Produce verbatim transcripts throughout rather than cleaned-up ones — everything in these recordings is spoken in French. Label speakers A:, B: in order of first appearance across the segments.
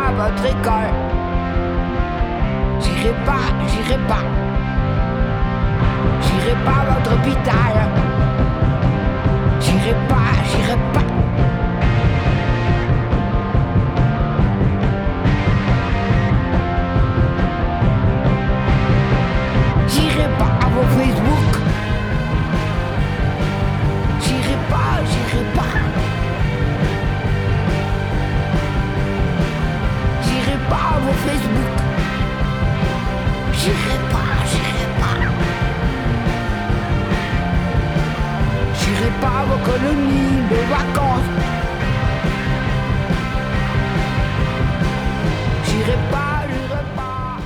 A: à votre école. J'irai pas, j'irai pas. J'irai pas à votre hôpital. J'irai pas, j'irai pas. J'irai pas à vos Facebook. J'irai pas, j'irai pas. J'irai pas à vos Facebook. J'irai pas, j'irai pas. J'irai pas à vos colonies de vacances. J'irai pas, j'irai pas.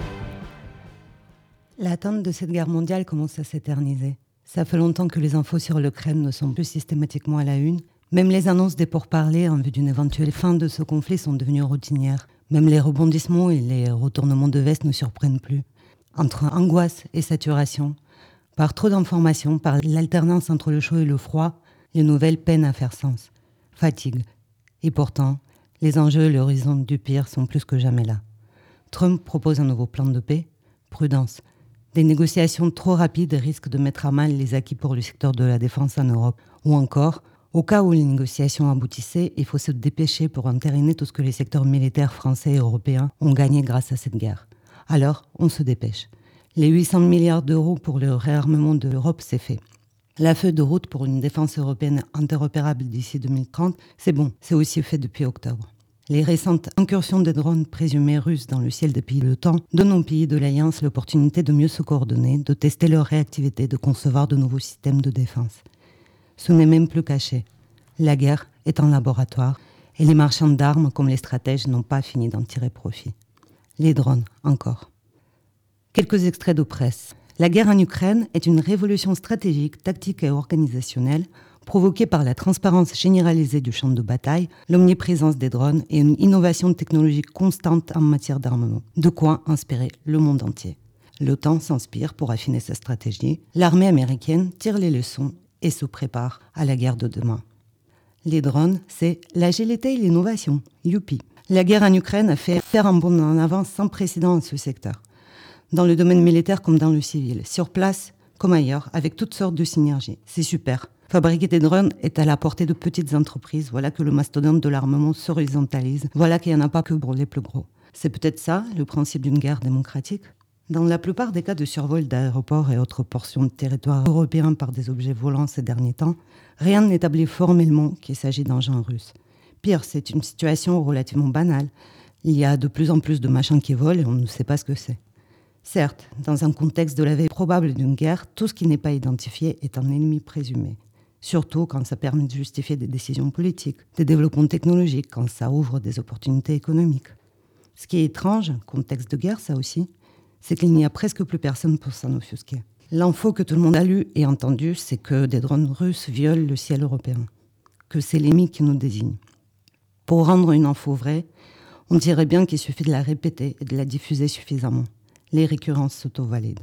B: L'attente de cette guerre mondiale commence à s'éterniser. Ça fait longtemps que les infos sur l'Ukraine ne sont plus systématiquement à la une. Même les annonces des pourparlers en vue d'une éventuelle fin de ce conflit sont devenues routinières. Même les rebondissements et les retournements de veste ne surprennent plus. Entre angoisse et saturation, par trop d'informations, par l'alternance entre le chaud et le froid, les nouvelles peinent à faire sens. Fatigue. Et pourtant, les enjeux et l'horizon du pire sont plus que jamais là. Trump propose un nouveau plan de paix. Prudence. Des négociations trop rapides risquent de mettre à mal les acquis pour le secteur de la défense en Europe. Ou encore, au cas où les négociations aboutissaient, il faut se dépêcher pour entériner tout ce que les secteurs militaires français et européens ont gagné grâce à cette guerre. Alors, on se dépêche. Les huit cents milliards d'euros pour le réarmement de l'Europe, c'est fait. La feuille de route pour une défense européenne interopérable d'ici deux mille trente, c'est bon, c'est aussi fait depuis octobre. Les récentes incursions des drones présumés russes dans le ciel des pays de l'OTAN donnent aux pays de l'Alliance l'opportunité de mieux se coordonner, de tester leur réactivité, de concevoir de nouveaux systèmes de défense. Ce n'est même plus caché. La guerre est en laboratoire et les marchands d'armes comme les stratèges n'ont pas fini d'en tirer profit. Les drones, encore. Quelques extraits de presse. La guerre en Ukraine est une révolution stratégique, tactique et organisationnelle provoquée par la transparence généralisée du champ de bataille, l'omniprésence des drones et une innovation technologique constante en matière d'armement. De quoi inspirer le monde entier. L'OTAN s'inspire pour affiner sa stratégie. L'armée américaine tire les leçons et se prépare à la guerre de demain. Les drones, c'est l'agilité et l'innovation. Youpi. La guerre en Ukraine a fait faire un bond en avant sans précédent dans ce secteur. Dans le domaine militaire comme dans le civil. Sur place comme ailleurs, avec toutes sortes de synergies. C'est super. Fabriquer des drones est à la portée de petites entreprises. Voilà que le mastodonte de l'armement s'horizontalise. Voilà qu'il n'y en a pas que pour les plus gros. C'est peut-être ça, le principe d'une guerre démocratique. Dans la plupart des cas de survol d'aéroports et autres portions de territoire européen par des objets volants ces derniers temps, rien n'établit formellement qu'il s'agit d'engins russes. Pire, c'est une situation relativement banale. Il y a de plus en plus de machins qui volent et on ne sait pas ce que c'est. Certes, dans un contexte de la veille probable d'une guerre, tout ce qui n'est pas identifié est un ennemi présumé. Surtout quand ça permet de justifier des décisions politiques, des développements technologiques, quand ça ouvre des opportunités économiques. Ce qui est étrange, contexte de guerre ça aussi, c'est qu'il n'y a presque plus personne pour s'en offusquer. L'info que tout le monde a lue et entendue, c'est que des drones russes violent le ciel européen, que c'est l'ennemi qui nous désigne. Pour rendre une info vraie, on dirait bien qu'il suffit de la répéter et de la diffuser suffisamment. Les récurrences s'auto-valident.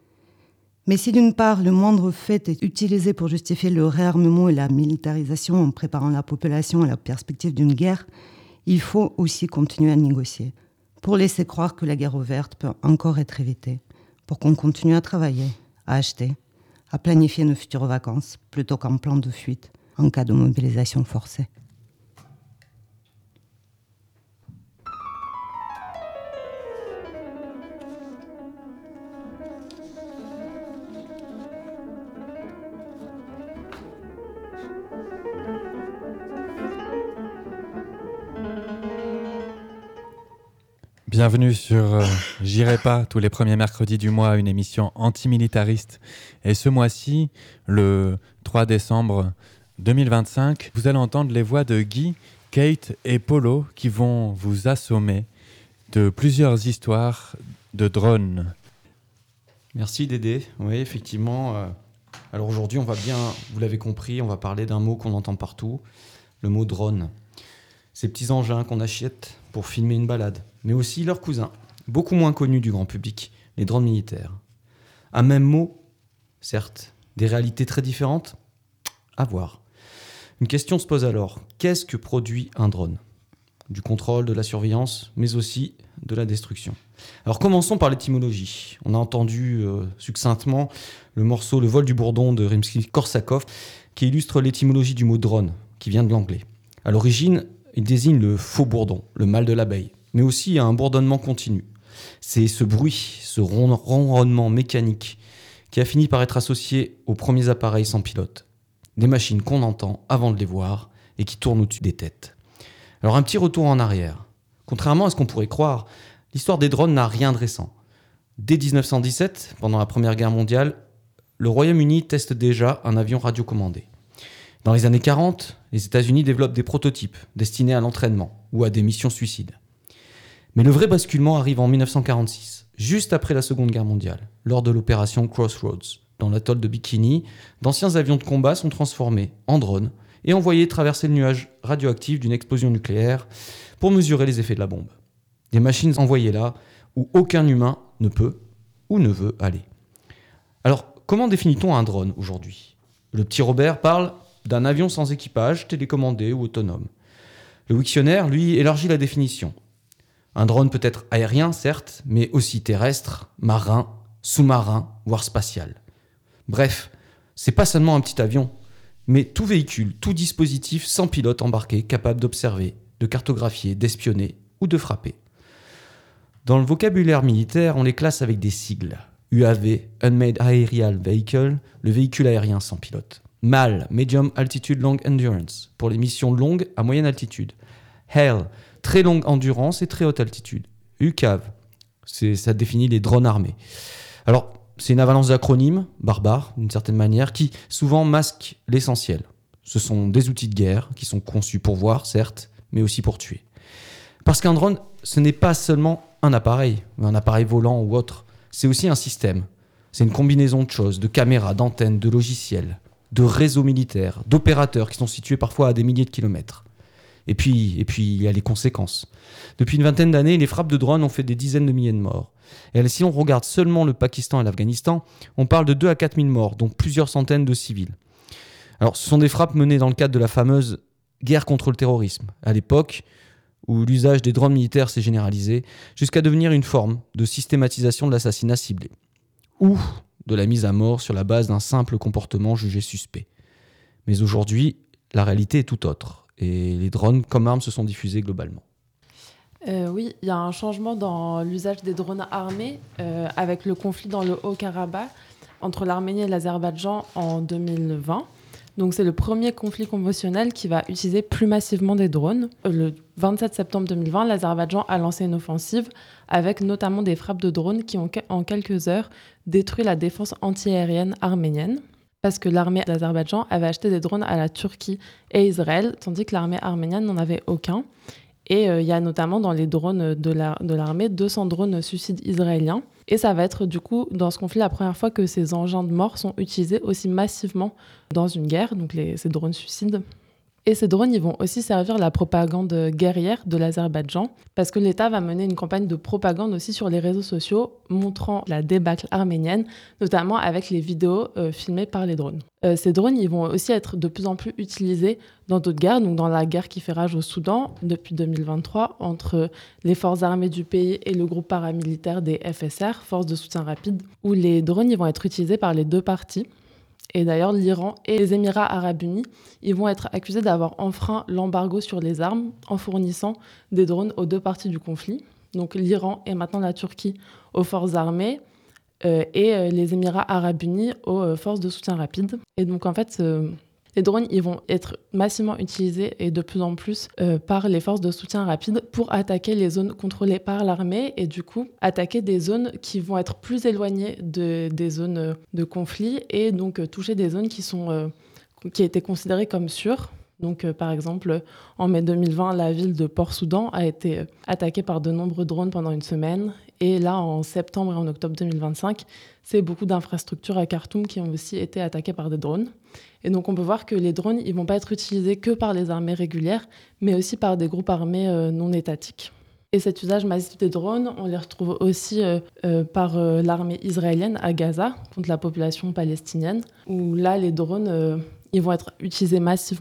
B: Mais si d'une part, le moindre fait est utilisé pour justifier le réarmement et la militarisation en préparant la population à la perspective d'une guerre, il faut aussi continuer à négocier, pour laisser croire que la guerre ouverte peut encore être évitée, pour qu'on continue à travailler, à acheter, à planifier nos futures vacances, plutôt qu'un plan de fuite en cas de mobilisation forcée.
C: Bienvenue sur euh, J'irai pas, tous les premiers mercredis du mois, une émission antimilitariste. Et ce mois-ci, le trois décembre deux mille vingt-cinq, vous allez entendre les voix de Guy, Kate et Polo qui vont vous assommer de plusieurs histoires de drones.
D: Merci Dédé. Oui, effectivement. Euh, alors aujourd'hui, on va bien, vous l'avez compris, on va parler d'un mot qu'on entend partout, le mot drone. Ces petits engins qu'on achète pour filmer une balade, mais aussi leurs cousins, beaucoup moins connus du grand public, les drones militaires. Un même mot, certes, des réalités très différentes, à voir. Une question se pose alors, qu'est-ce que produit un drone ? du contrôle, de la surveillance, mais aussi de la destruction. Alors commençons par l'étymologie. On a entendu euh, succinctement le morceau « Le vol du bourdon » de Rimsky-Korsakov qui illustre l'étymologie du mot drone, qui vient de l'anglais. À l'origine, il désigne le faux bourdon, le mâle de l'abeille, mais aussi un bourdonnement continu. C'est ce bruit, ce ronronnement mécanique qui a fini par être associé aux premiers appareils sans pilote. Des machines qu'on entend avant de les voir et qui tournent au-dessus des têtes. Alors un petit retour en arrière. Contrairement à ce qu'on pourrait croire, l'histoire des drones n'a rien de récent. Dès dix-neuf cent dix-sept, pendant la Première Guerre mondiale, le Royaume-Uni teste déjà un avion radiocommandé. Dans les années quarante, les États-Unis développent des prototypes destinés à l'entraînement ou à des missions suicides. Mais le vrai basculement arrive en dix-neuf cent quarante-six, juste après la Seconde Guerre mondiale, lors de l'opération Crossroads. Dans l'atoll de Bikini, d'anciens avions de combat sont transformés en drones et envoyés traverser le nuage radioactif d'une explosion nucléaire pour mesurer les effets de la bombe. Des machines envoyées là où aucun humain ne peut ou ne veut aller. Alors, comment définit-on un drone aujourd'hui ? Le petit Robert parle d'un avion sans équipage, télécommandé ou autonome. Le Wiktionnaire, lui, élargit la définition. Un drone peut être aérien, certes, mais aussi terrestre, marin, sous-marin, voire spatial. Bref, c'est pas seulement un petit avion, mais tout véhicule, tout dispositif sans pilote embarqué capable d'observer, de cartographier, d'espionner ou de frapper. Dans le vocabulaire militaire, on les classe avec des sigles. U A V, Unmanned Aerial Vehicle, le véhicule aérien sans pilote. M A L, Medium Altitude Long Endurance, pour les missions longues à moyenne altitude. H A L, très longue endurance et très haute altitude. U C A V, c'est, ça définit les drones armés. Alors, c'est une avalanche d'acronymes, barbares d'une certaine manière, qui souvent masquent l'essentiel. Ce sont des outils de guerre qui sont conçus pour voir, certes, mais aussi pour tuer. Parce qu'un drone, ce n'est pas seulement un appareil, un appareil volant ou autre, c'est aussi un système. C'est une combinaison de choses, de caméras, d'antennes, de logiciels, de réseaux militaires, d'opérateurs qui sont situés parfois à des milliers de kilomètres. Et puis, et puis, il y a les conséquences. Depuis une vingtaine d'années, les frappes de drones ont fait des dizaines de milliers de morts. Et si on regarde seulement le Pakistan et l'Afghanistan, on parle de deux à quatre mille morts, donc plusieurs centaines de civils. Alors, ce sont des frappes menées dans le cadre de la fameuse guerre contre le terrorisme, à l'époque où l'usage des drones militaires s'est généralisé, jusqu'à devenir une forme de systématisation de l'assassinat ciblé, ou de la mise à mort sur la base d'un simple comportement jugé suspect. Mais aujourd'hui, la réalité est tout autre, et les drones comme armes se sont diffusés globalement.
E: Euh, oui, il y a un changement dans l'usage des drones armés euh, avec le conflit dans le Haut-Karabakh entre l'Arménie et l'Azerbaïdjan en deux mille vingt. Donc c'est le premier conflit conventionnel qui va utiliser plus massivement des drones. Le vingt-sept septembre deux mille vingt, l'Azerbaïdjan a lancé une offensive avec notamment des frappes de drones qui ont en quelques heures détruit la défense antiaérienne arménienne. Parce que l'armée d'Azerbaïdjan avait acheté des drones à la Turquie et Israël, tandis que l'armée arménienne n'en avait aucun. Et il euh, y a notamment dans les drones de, la, de l'armée deux cents drones suicides israéliens. Et ça va être du coup dans ce conflit la première fois que ces engins de mort sont utilisés aussi massivement dans une guerre, donc les, ces drones suicides. Et ces drones, ils vont aussi servir la propagande guerrière de l'Azerbaïdjan, parce que l'État va mener une campagne de propagande aussi sur les réseaux sociaux, montrant la débâcle arménienne, notamment avec les vidéos euh, filmées par les drones. Euh, ces drones, ils vont aussi être de plus en plus utilisés dans d'autres guerres, donc dans la guerre qui fait rage au Soudan depuis deux mille vingt-trois, entre les forces armées du pays et le groupe paramilitaire des F S R, Forces de soutien rapide, où les drones, ils vont être utilisés par les deux parties. Et d'ailleurs, l'Iran et les Émirats arabes unis, ils vont être accusés d'avoir enfreint l'embargo sur les armes en fournissant des drones aux deux parties du conflit. Donc l'Iran et maintenant la Turquie aux forces armées euh, et euh, les Émirats arabes unis aux euh, forces de soutien rapide. Et donc en fait, euh, les drones, ils vont être massivement utilisés et de plus en plus euh, par les forces de soutien rapide pour attaquer les zones contrôlées par l'armée et du coup attaquer des zones qui vont être plus éloignées de, des zones de conflit et donc euh, toucher des zones qui, sont, euh, qui étaient considérées comme sûres. Donc, euh, par exemple, en mai deux mille vingt, la ville de Port-Soudan a été euh, attaquée par de nombreux drones pendant une semaine. Et là, en septembre et en octobre deux mille vingt-cinq, c'est beaucoup d'infrastructures à Khartoum qui ont aussi été attaquées par des drones. Et donc, on peut voir que les drones, ils ne vont pas être utilisés que par les armées régulières, mais aussi par des groupes armés euh, non étatiques. Et cet usage massif des drones, on les retrouve aussi euh, euh, par euh, l'armée israélienne à Gaza, contre la population palestinienne, où là, les drones, euh, ils vont être utilisés massivement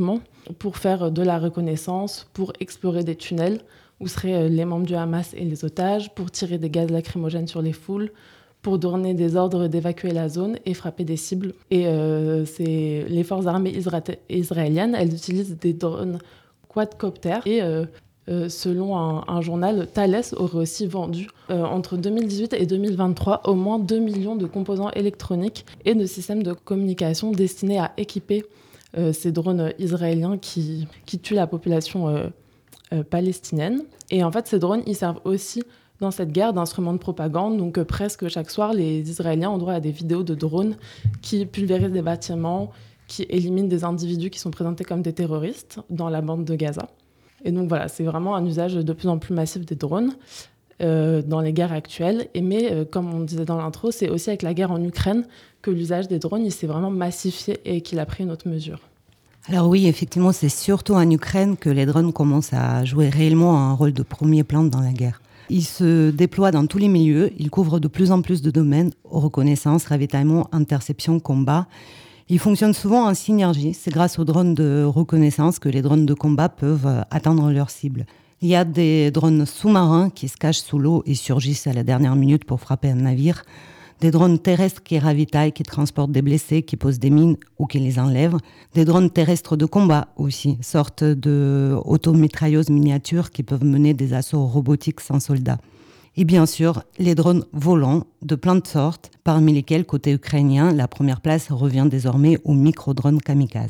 E: pour faire de la reconnaissance, pour explorer des tunnels où seraient les membres du Hamas et les otages, pour tirer des gaz lacrymogènes sur les foules, pour donner des ordres d'évacuer la zone et frapper des cibles. Et euh, c'est les forces armées isra- israéliennes, elles utilisent des drones quadcoptères. Et euh, euh, selon un, un journal, Thales aurait aussi vendu euh, entre deux mille dix-huit et deux mille vingt-trois au moins deux millions de composants électroniques et de systèmes de communication destinés à équiper euh, ces drones israéliens qui, qui tuent la population euh, euh, palestinienne. Et en fait, ces drones, ils servent aussi dans cette guerre d'instruments de propagande. Donc euh, presque chaque soir, les Israéliens ont droit à des vidéos de drones qui pulvérisent des bâtiments, qui éliminent des individus qui sont présentés comme des terroristes dans la bande de Gaza. Et donc voilà, c'est vraiment un usage de plus en plus massif des drones euh, dans les guerres actuelles. Et mais euh, comme on disait dans l'intro, c'est aussi avec la guerre en Ukraine que l'usage des drones il s'est vraiment massifié et qu'il a pris une autre mesure.
B: Alors oui, effectivement, c'est surtout en Ukraine que les drones commencent à jouer réellement un rôle de premier plan dans la guerre. Ils se déploient dans tous les milieux, ils couvrent de plus en plus de domaines, reconnaissance, ravitaillement, interception, combat. Ils fonctionnent souvent en synergie, c'est grâce aux drones de reconnaissance que les drones de combat peuvent atteindre leur cible. Il y a des drones sous-marins qui se cachent sous l'eau et surgissent à la dernière minute pour frapper un navire. Des drones terrestres qui ravitaillent, qui transportent des blessés, qui posent des mines ou qui les enlèvent. Des drones terrestres de combat aussi, sortes de automitrailleuses miniatures qui peuvent mener des assauts robotiques sans soldats. Et bien sûr, les drones volants de plein de sortes, parmi lesquels, côté ukrainien, la première place revient désormais aux micro-drones kamikazes.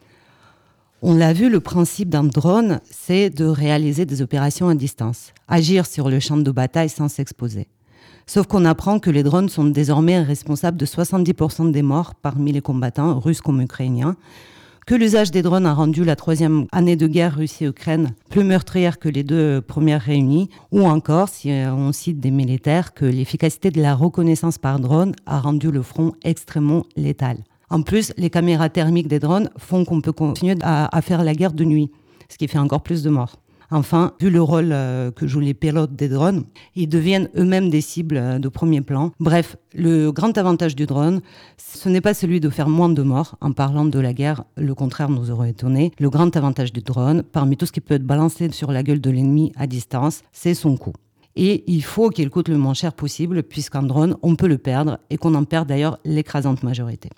B: On l'a vu, le principe d'un drone, c'est de réaliser des opérations à distance, agir sur le champ de bataille sans s'exposer. Sauf qu'on apprend que les drones sont désormais responsables de soixante-dix pour cent des morts parmi les combattants, russes comme ukrainiens, que l'usage des drones a rendu la troisième année de guerre Russie-Ukraine plus meurtrière que les deux premières réunies, ou encore, si on cite des militaires, que l'efficacité de la reconnaissance par drone a rendu le front extrêmement létal. En plus, les caméras thermiques des drones font qu'on peut continuer à, à faire la guerre de nuit, ce qui fait encore plus de morts. Enfin, vu le rôle euh, que jouent les pilotes des drones, ils deviennent eux-mêmes des cibles euh, de premier plan. Bref, le grand avantage du drone, ce n'est pas celui de faire moins de morts. En parlant de la guerre, le contraire nous aurait étonné. Le grand avantage du drone, parmi tout ce qui peut être balancé sur la gueule de l'ennemi à distance, c'est son coût. Et il faut qu'il coûte le moins cher possible, puisqu'un drone, on peut le perdre, et qu'on en perd d'ailleurs l'écrasante majorité.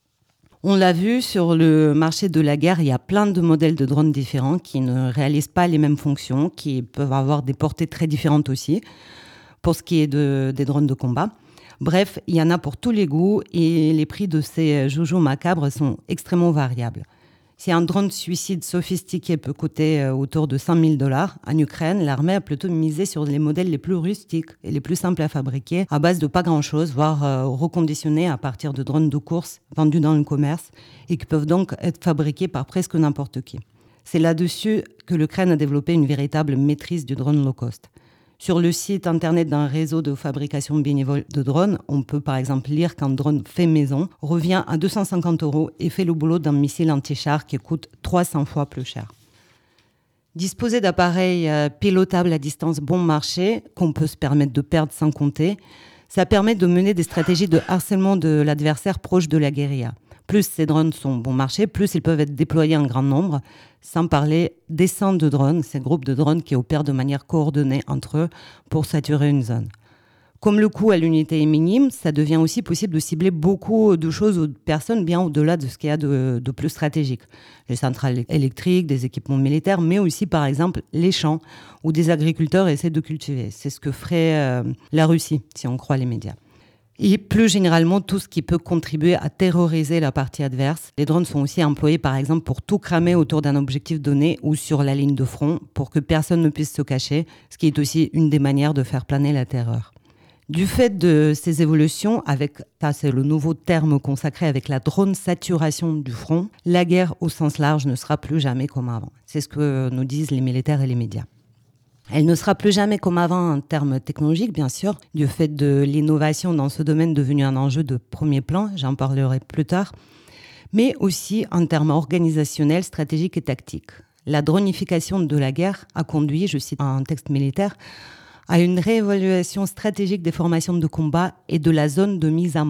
B: On l'a vu, sur le marché de la guerre, il y a plein de modèles de drones différents qui ne réalisent pas les mêmes fonctions, qui peuvent avoir des portées très différentes aussi, pour ce qui est de, des drones de combat. Bref, il y en a pour tous les goûts et les prix de ces joujoux macabres sont extrêmement variables. Si un drone suicide sophistiqué peut coûter autour de cent mille dollars, en Ukraine, l'armée a plutôt misé sur les modèles les plus rustiques et les plus simples à fabriquer, à base de pas grand-chose, voire euh, reconditionnés à partir de drones de course vendus dans le commerce et qui peuvent donc être fabriqués par presque n'importe qui. C'est là-dessus que l'Ukraine a développé une véritable maîtrise du drone low cost. Sur le site internet d'un réseau de fabrication bénévole de drones, on peut par exemple lire qu'un drone fait maison revient à deux cent cinquante euros et fait le boulot d'un missile anti-char qui coûte trois cents fois plus cher. Disposer d'appareils euh, pilotables à distance bon marché, qu'on peut se permettre de perdre sans compter, ça permet de mener des stratégies de harcèlement de l'adversaire proche de la guérilla. Plus ces drones sont bon marché, plus ils peuvent être déployés en grand nombre, sans parler des centaines de drones, ces groupes de drones qui opèrent de manière coordonnée entre eux pour saturer une zone. Comme le coût à l'unité est minime, ça devient aussi possible de cibler beaucoup de choses ou de personnes bien au-delà de ce qu'il y a de, de plus stratégique. Les centrales électriques, des équipements militaires, mais aussi par exemple les champs où des agriculteurs essaient de cultiver. C'est ce que ferait euh, la Russie, si on croit les médias. Et plus généralement, tout ce qui peut contribuer à terroriser la partie adverse. Les drones sont aussi employés, par exemple, pour tout cramer autour d'un objectif donné ou sur la ligne de front, pour que personne ne puisse se cacher, ce qui est aussi une des manières de faire planer la terreur. Du fait de ces évolutions, avec, ça c'est le nouveau terme consacré, avec la drone saturation du front, la guerre au sens large ne sera plus jamais comme avant. C'est ce que nous disent les militaires et les médias. Elle ne sera plus jamais comme avant en termes technologiques, bien sûr, du fait de l'innovation dans ce domaine devenu un enjeu de premier plan, j'en parlerai plus tard, mais aussi en termes organisationnels, stratégiques et tactiques. La dronification de la guerre a conduit, je cite un texte militaire, à une réévaluation stratégique des formations de combat et de la zone de mise à mort.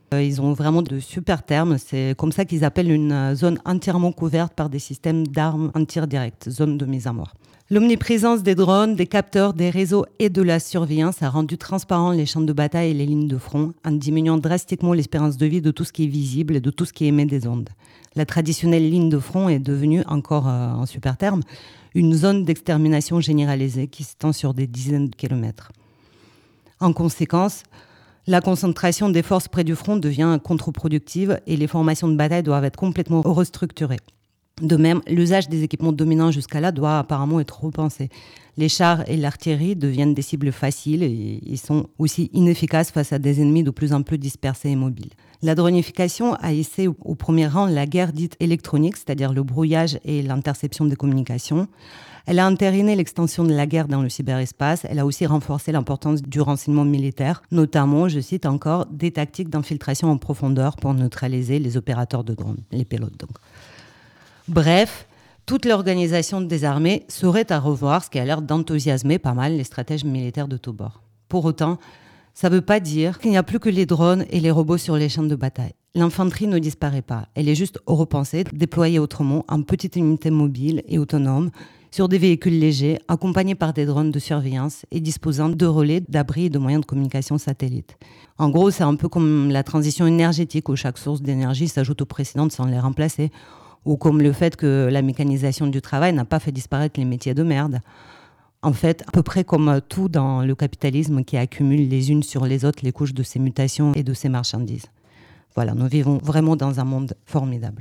B: Euh, ils ont vraiment de super termes. C'est comme ça qu'ils appellent une zone entièrement couverte par des systèmes d'armes en tir direct, zone de mise à mort. L'omniprésence des drones, des capteurs, des réseaux et de la surveillance a rendu transparents les champs de bataille et les lignes de front en diminuant drastiquement l'espérance de vie de tout ce qui est visible et de tout ce qui émet des ondes. La traditionnelle ligne de front est devenue, encore euh, en super terme, une zone d'extermination généralisée qui s'étend sur des dizaines de kilomètres. En conséquence, la concentration des forces près du front devient contre-productive et les formations de bataille doivent être complètement restructurées. De même, l'usage des équipements dominants jusqu'à là doit apparemment être repensé. Les chars et l'artillerie deviennent des cibles faciles et ils sont aussi inefficaces face à des ennemis de plus en plus dispersés et mobiles. La dronification a hissé au premier rang la guerre dite électronique, c'est-à-dire le brouillage et l'interception des communications. Elle a entériné l'extension de la guerre dans le cyberespace. Elle a aussi renforcé l'importance du renseignement militaire, notamment, je cite encore, des tactiques d'infiltration en profondeur pour neutraliser les opérateurs de drones, les pilotes donc. Bref, toute l'organisation des armées serait à revoir, ce qui a l'air d'enthousiasmer pas mal les stratèges militaires de tous bords. Pour autant, ça ne veut pas dire qu'il n'y a plus que les drones et les robots sur les champs de bataille. L'infanterie ne disparaît pas. Elle est juste repensée, déployée autrement en petites unités mobiles et autonomes sur des véhicules légers, accompagnés par des drones de surveillance et disposant de relais, d'abris et de moyens de communication satellite. En gros, c'est un peu comme la transition énergétique où chaque source d'énergie s'ajoute aux précédentes sans les remplacer. Ou comme le fait que la mécanisation du travail n'a pas fait disparaître les métiers de merde. En fait, à peu près comme tout dans le capitalisme qui accumule les unes sur les autres les couches de ces mutations et de ces marchandises. Voilà, nous vivons vraiment dans un monde formidable.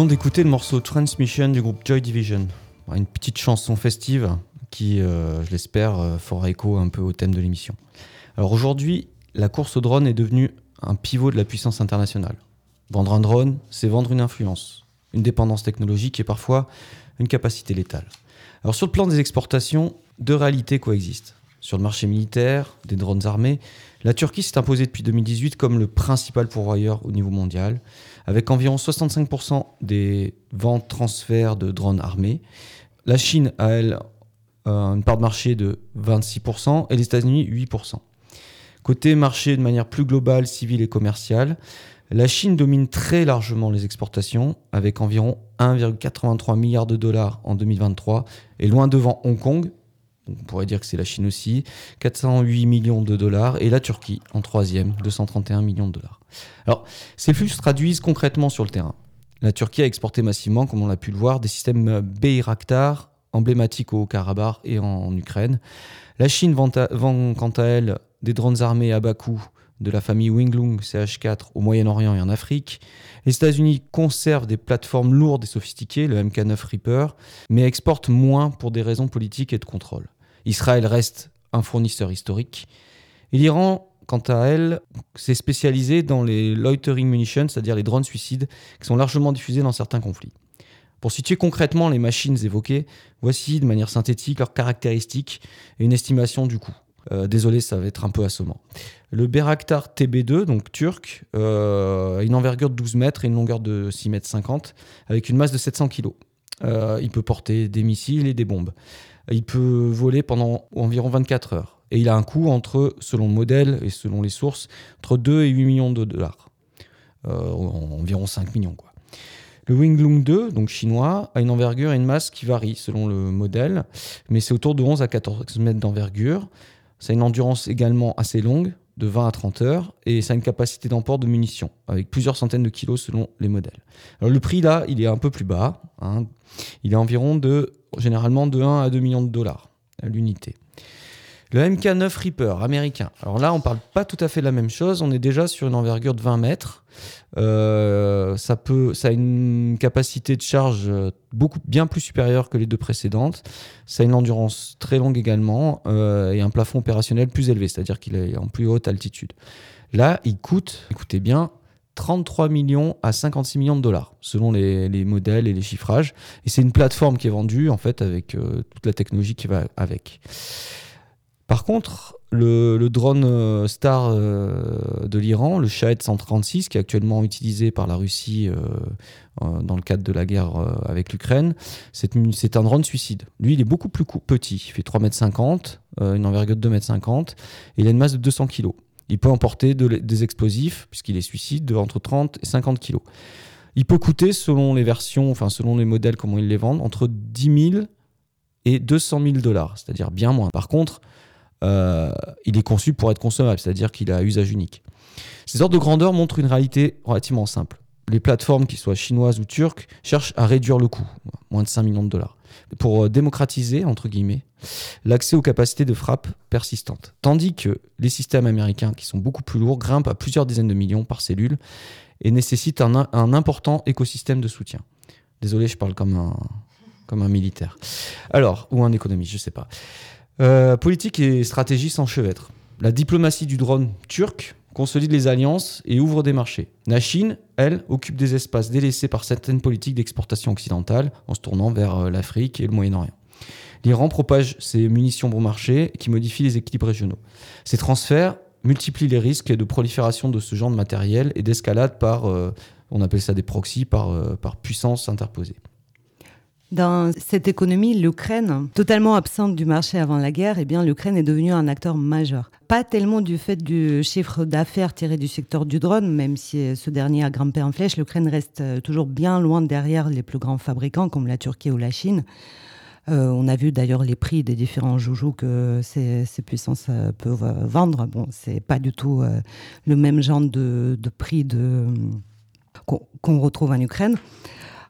D: venons d'écouter le morceau Transmission du groupe Joy Division. Une petite chanson festive qui, euh, je l'espère, euh, fera écho un peu au thème de l'émission. Alors aujourd'hui, la course au drone est devenue un pivot de la puissance internationale. Vendre un drone, c'est vendre une influence, une dépendance technologique et parfois une capacité létale. Alors sur le plan des exportations, deux réalités coexistent. Sur le marché militaire, des drones armés, la Turquie s'est imposée depuis deux mille dix-huit comme le principal pourvoyeur au niveau mondial, avec environ soixante-cinq pour cent des ventes transferts de drones armés. La Chine a, elle, une part de marché de vingt-six pour cent et les États-Unis, huit pour cent. Côté marché de manière plus globale, civile et commerciale, la Chine domine très largement les exportations, avec environ un virgule quatre-vingt-trois milliard de dollars en deux mille vingt-trois, et loin devant Hong Kong, on pourrait dire que c'est la Chine aussi, quatre cent huit millions de dollars, et la Turquie en troisième, deux cent trente et un millions de dollars. Alors, ces flux se traduisent concrètement sur le terrain. La Turquie a exporté massivement, comme on l'a pu le voir, des systèmes Bayraktar, emblématiques au Haut-Karabakh et en Ukraine. La Chine vend, à, vend quant à elle des drones armés à bas coût de la famille Winglung C H quatre au Moyen-Orient et en Afrique. Les États-Unis conservent des plateformes lourdes et sophistiquées, le M K neuf Reaper, mais exportent moins pour des raisons politiques et de contrôle. Israël reste un fournisseur historique. Et l'Iran, quant à elle, s'est spécialisé dans les loitering munitions, c'est-à-dire les drones suicides, qui sont largement diffusés dans certains conflits. Pour situer concrètement les machines évoquées, voici de manière synthétique leurs caractéristiques et une estimation du coût. Euh, désolé, ça va être un peu assommant. Le Bayraktar T B deux, donc turc, euh, a une envergure de douze mètres et une longueur de six mètres cinquante, avec une masse de sept cents kilos. Euh, il peut porter des missiles et des bombes. Il peut voler pendant environ vingt-quatre heures. Et il a un coût entre, selon le modèle et selon les sources, entre deux et huit millions de dollars. Euh, environ cinq millions, quoi. Le Winglung deux, donc chinois, a une envergure et une masse qui varient selon le modèle, mais c'est autour de onze à quatorze mètres d'envergure. Ça a une endurance également assez longue, de vingt à trente heures, et ça a une capacité d'emport de munitions, avec plusieurs centaines de kilos selon les modèles. Alors le prix là, il est un peu plus bas, hein. Il est environ de, généralement de un à deux millions de dollars à l'unité. Le M K neuf Reaper américain, alors là on ne parle pas tout à fait de la même chose, on est déjà sur une envergure de vingt mètres, euh, ça, peut, ça a une capacité de charge beaucoup, bien plus supérieure que les deux précédentes, ça a une endurance très longue également euh, et un plafond opérationnel plus élevé, c'est-à-dire qu'il est en plus haute altitude. Là il coûte, écoutez bien, trente-trois millions à cinquante-six millions de dollars selon les, les modèles et les chiffrages, et c'est une plateforme qui est vendue en fait avec euh, toute la technologie qui va avec. Par contre, le, le drone star euh, de l'Iran, le Shahed cent trente-six, qui est actuellement utilisé par la Russie euh, euh, dans le cadre de la guerre euh, avec l'Ukraine, c'est, c'est un drone suicide. Lui, il est beaucoup plus cou- petit. Il fait trois mètres cinquante, euh, une envergure de deux mètres cinquante, et il a une masse de deux cents kilos. Il peut emporter de, des explosifs, puisqu'il est suicide, de entre trente et cinquante kilos. Il peut coûter, selon les versions, enfin selon les modèles, comment ils les vendent, entre dix mille et deux cent mille dollars, c'est-à-dire bien moins. Par contre, Euh, il est conçu pour être consommable, c'est-à-dire qu'il a usage unique. Ces ordres de grandeur montrent une réalité relativement simple. Les plateformes, qu'ils soient chinoises ou turques, cherchent à réduire le coût, moins de cinq millions de dollars, pour démocratiser, entre guillemets, l'accès aux capacités de frappe persistantes. Tandis que les systèmes américains, qui sont beaucoup plus lourds, grimpent à plusieurs dizaines de millions par cellule et nécessitent un, un important écosystème de soutien. Désolé, je parle comme un, comme un militaire. Alors, ou un économiste, je ne sais pas. Euh, politique et stratégie s'enchevêtrent. La diplomatie du drone turc consolide les alliances et ouvre des marchés. La Chine, elle, occupe des espaces délaissés par certaines politiques d'exportation occidentale en se tournant vers l'Afrique et le Moyen-Orient. L'Iran propage ses munitions bon marché qui modifient les équilibres régionaux. Ces transferts multiplient les risques de prolifération de ce genre de matériel et d'escalade par, euh, on appelle ça des proxys, par, euh, par puissance interposée.
B: Dans cette économie, l'Ukraine, totalement absente du marché avant la guerre, eh bien, l'Ukraine est devenue un acteur majeur. Pas tellement du fait du chiffre d'affaires tiré du secteur du drone, même si ce dernier a grimpé en flèche, l'Ukraine reste toujours bien loin derrière les plus grands fabricants comme la Turquie ou la Chine. Euh, on a vu d'ailleurs les prix des différents joujoux que ces, ces puissances euh, peuvent vendre. Bon, c'est pas du tout euh, le même genre de, de prix de, qu'on, qu'on retrouve en Ukraine.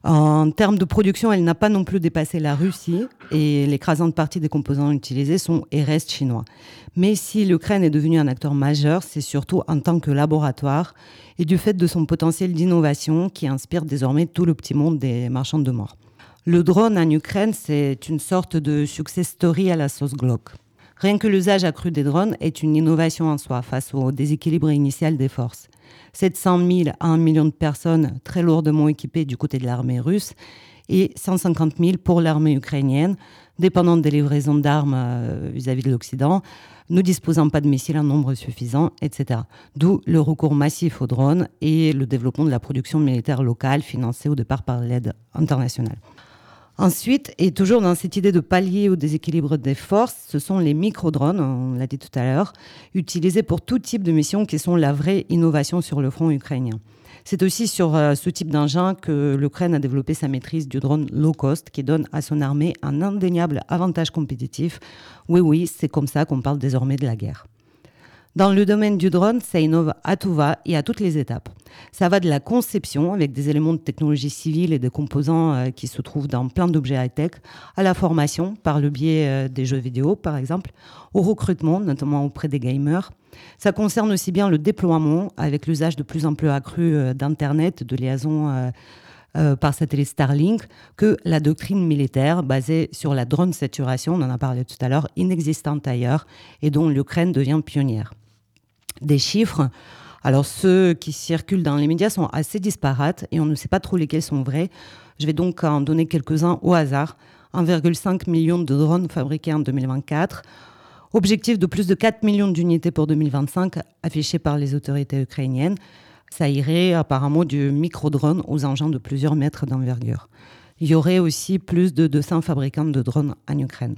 B: En termes de production, elle n'a pas non plus dépassé la Russie et l'écrasante partie des composants utilisés sont et restent chinois. Mais si l'Ukraine est devenue un acteur majeur, c'est surtout en tant que laboratoire et du fait de son potentiel d'innovation qui inspire désormais tout le petit monde des marchands de mort. Le drone en Ukraine, c'est une sorte de success story à la sauce Glock. Rien que l'usage accru des drones est une innovation en soi face au déséquilibre initial des forces. sept cent mille à un million de personnes très lourdement équipées du côté de l'armée russe et cent cinquante mille pour l'armée ukrainienne, dépendant des livraisons d'armes euh, vis-à-vis de l'Occident, ne disposant pas de missiles en nombre suffisant, et cetera. D'où le recours massif aux drones et le développement de la production militaire locale financée au départ par l'aide internationale. Ensuite, et toujours dans cette idée de pallier au déséquilibre des forces, ce sont les micro-drones, on l'a dit tout à l'heure, utilisés pour tout type de missions qui sont la vraie innovation sur le front ukrainien. C'est aussi sur euh, ce type d'engin que l'Ukraine a développé sa maîtrise du drone low cost qui donne à son armée un indéniable avantage compétitif. Oui, oui, c'est comme ça qu'on parle désormais de la guerre. Dans le domaine du drone, ça innove à tout va et à toutes les étapes. Ça va de la conception, avec des éléments de technologie civile et des composants euh, qui se trouvent dans plein d'objets high-tech, à la formation, par le biais euh, des jeux vidéo, par exemple, au recrutement, notamment auprès des gamers. Ça concerne aussi bien le déploiement, avec l'usage de plus en plus accru euh, d'Internet, de liaison euh, euh, par satellite Starlink, que la doctrine militaire basée sur la drone saturation, on en a parlé tout à l'heure, inexistante ailleurs, et dont l'Ukraine devient pionnière. Des chiffres, alors ceux qui circulent dans les médias sont assez disparates et on ne sait pas trop lesquels sont vrais. Je vais donc en donner quelques-uns au hasard. un virgule cinq million de drones fabriqués en deux mille vingt-quatre. Objectif de plus de quatre millions d'unités pour deux mille vingt-cinq affiché par les autorités ukrainiennes. Ça irait apparemment du micro-drone aux engins de plusieurs mètres d'envergure. Il y aurait aussi plus de deux cents fabricants de drones en Ukraine.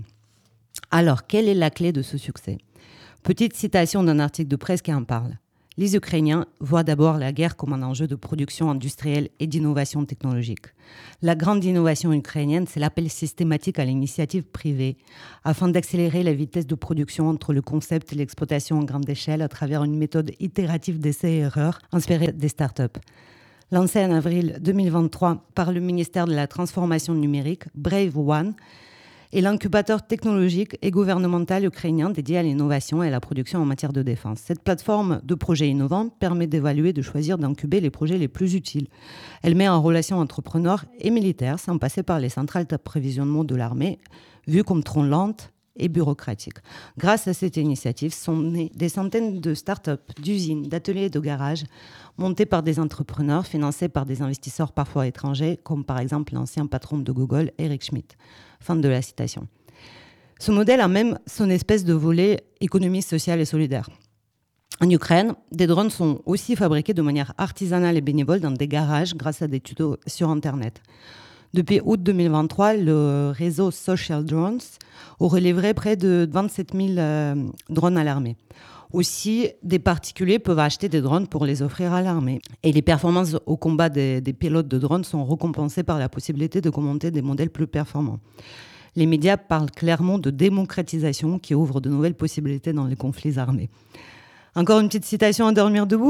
B: Alors, quelle est la clé de ce succès ? Petite citation d'un article de presse qui en parle. Les Ukrainiens voient d'abord la guerre comme un enjeu de production industrielle et d'innovation technologique. La grande innovation ukrainienne, c'est l'appel systématique à l'initiative privée afin d'accélérer la vitesse de production entre le concept et l'exploitation en grande échelle à travers une méthode itérative d'essais-erreurs inspirée des startups. Lancée en avril deux mille vingt-trois par le ministère de la Transformation numérique, Brave One, et l'incubateur technologique et gouvernemental ukrainien dédié à l'innovation et à la production en matière de défense. Cette plateforme de projets innovants permet d'évaluer, de choisir, d'incuber les projets les plus utiles. Elle met en relation entrepreneurs et militaires sans passer par les centrales d'approvisionnement de l'armée, vues comme trop lentes et bureaucratiques. Grâce à cette initiative, sont nées des centaines de start-up, d'usines, d'ateliers et de garages montés par des entrepreneurs, financés par des investisseurs parfois étrangers, comme par exemple l'ancien patron de Google, Eric Schmidt. Fin de la citation. Ce modèle a même son espèce de volet économie sociale et solidaire. En Ukraine, des drones sont aussi fabriqués de manière artisanale et bénévole dans des garages grâce à des tutos sur Internet. Depuis août deux mille vingt-trois, le réseau Social Drones aurait livré près de vingt-sept mille euh, drones à l'armée. Aussi, des particuliers peuvent acheter des drones pour les offrir à l'armée. Et les performances au combat des, des pilotes de drones sont récompensées par la possibilité de commenter des modèles plus performants. Les médias parlent clairement de démocratisation qui ouvre de nouvelles possibilités dans les conflits armés. Encore une petite citation à dormir debout ?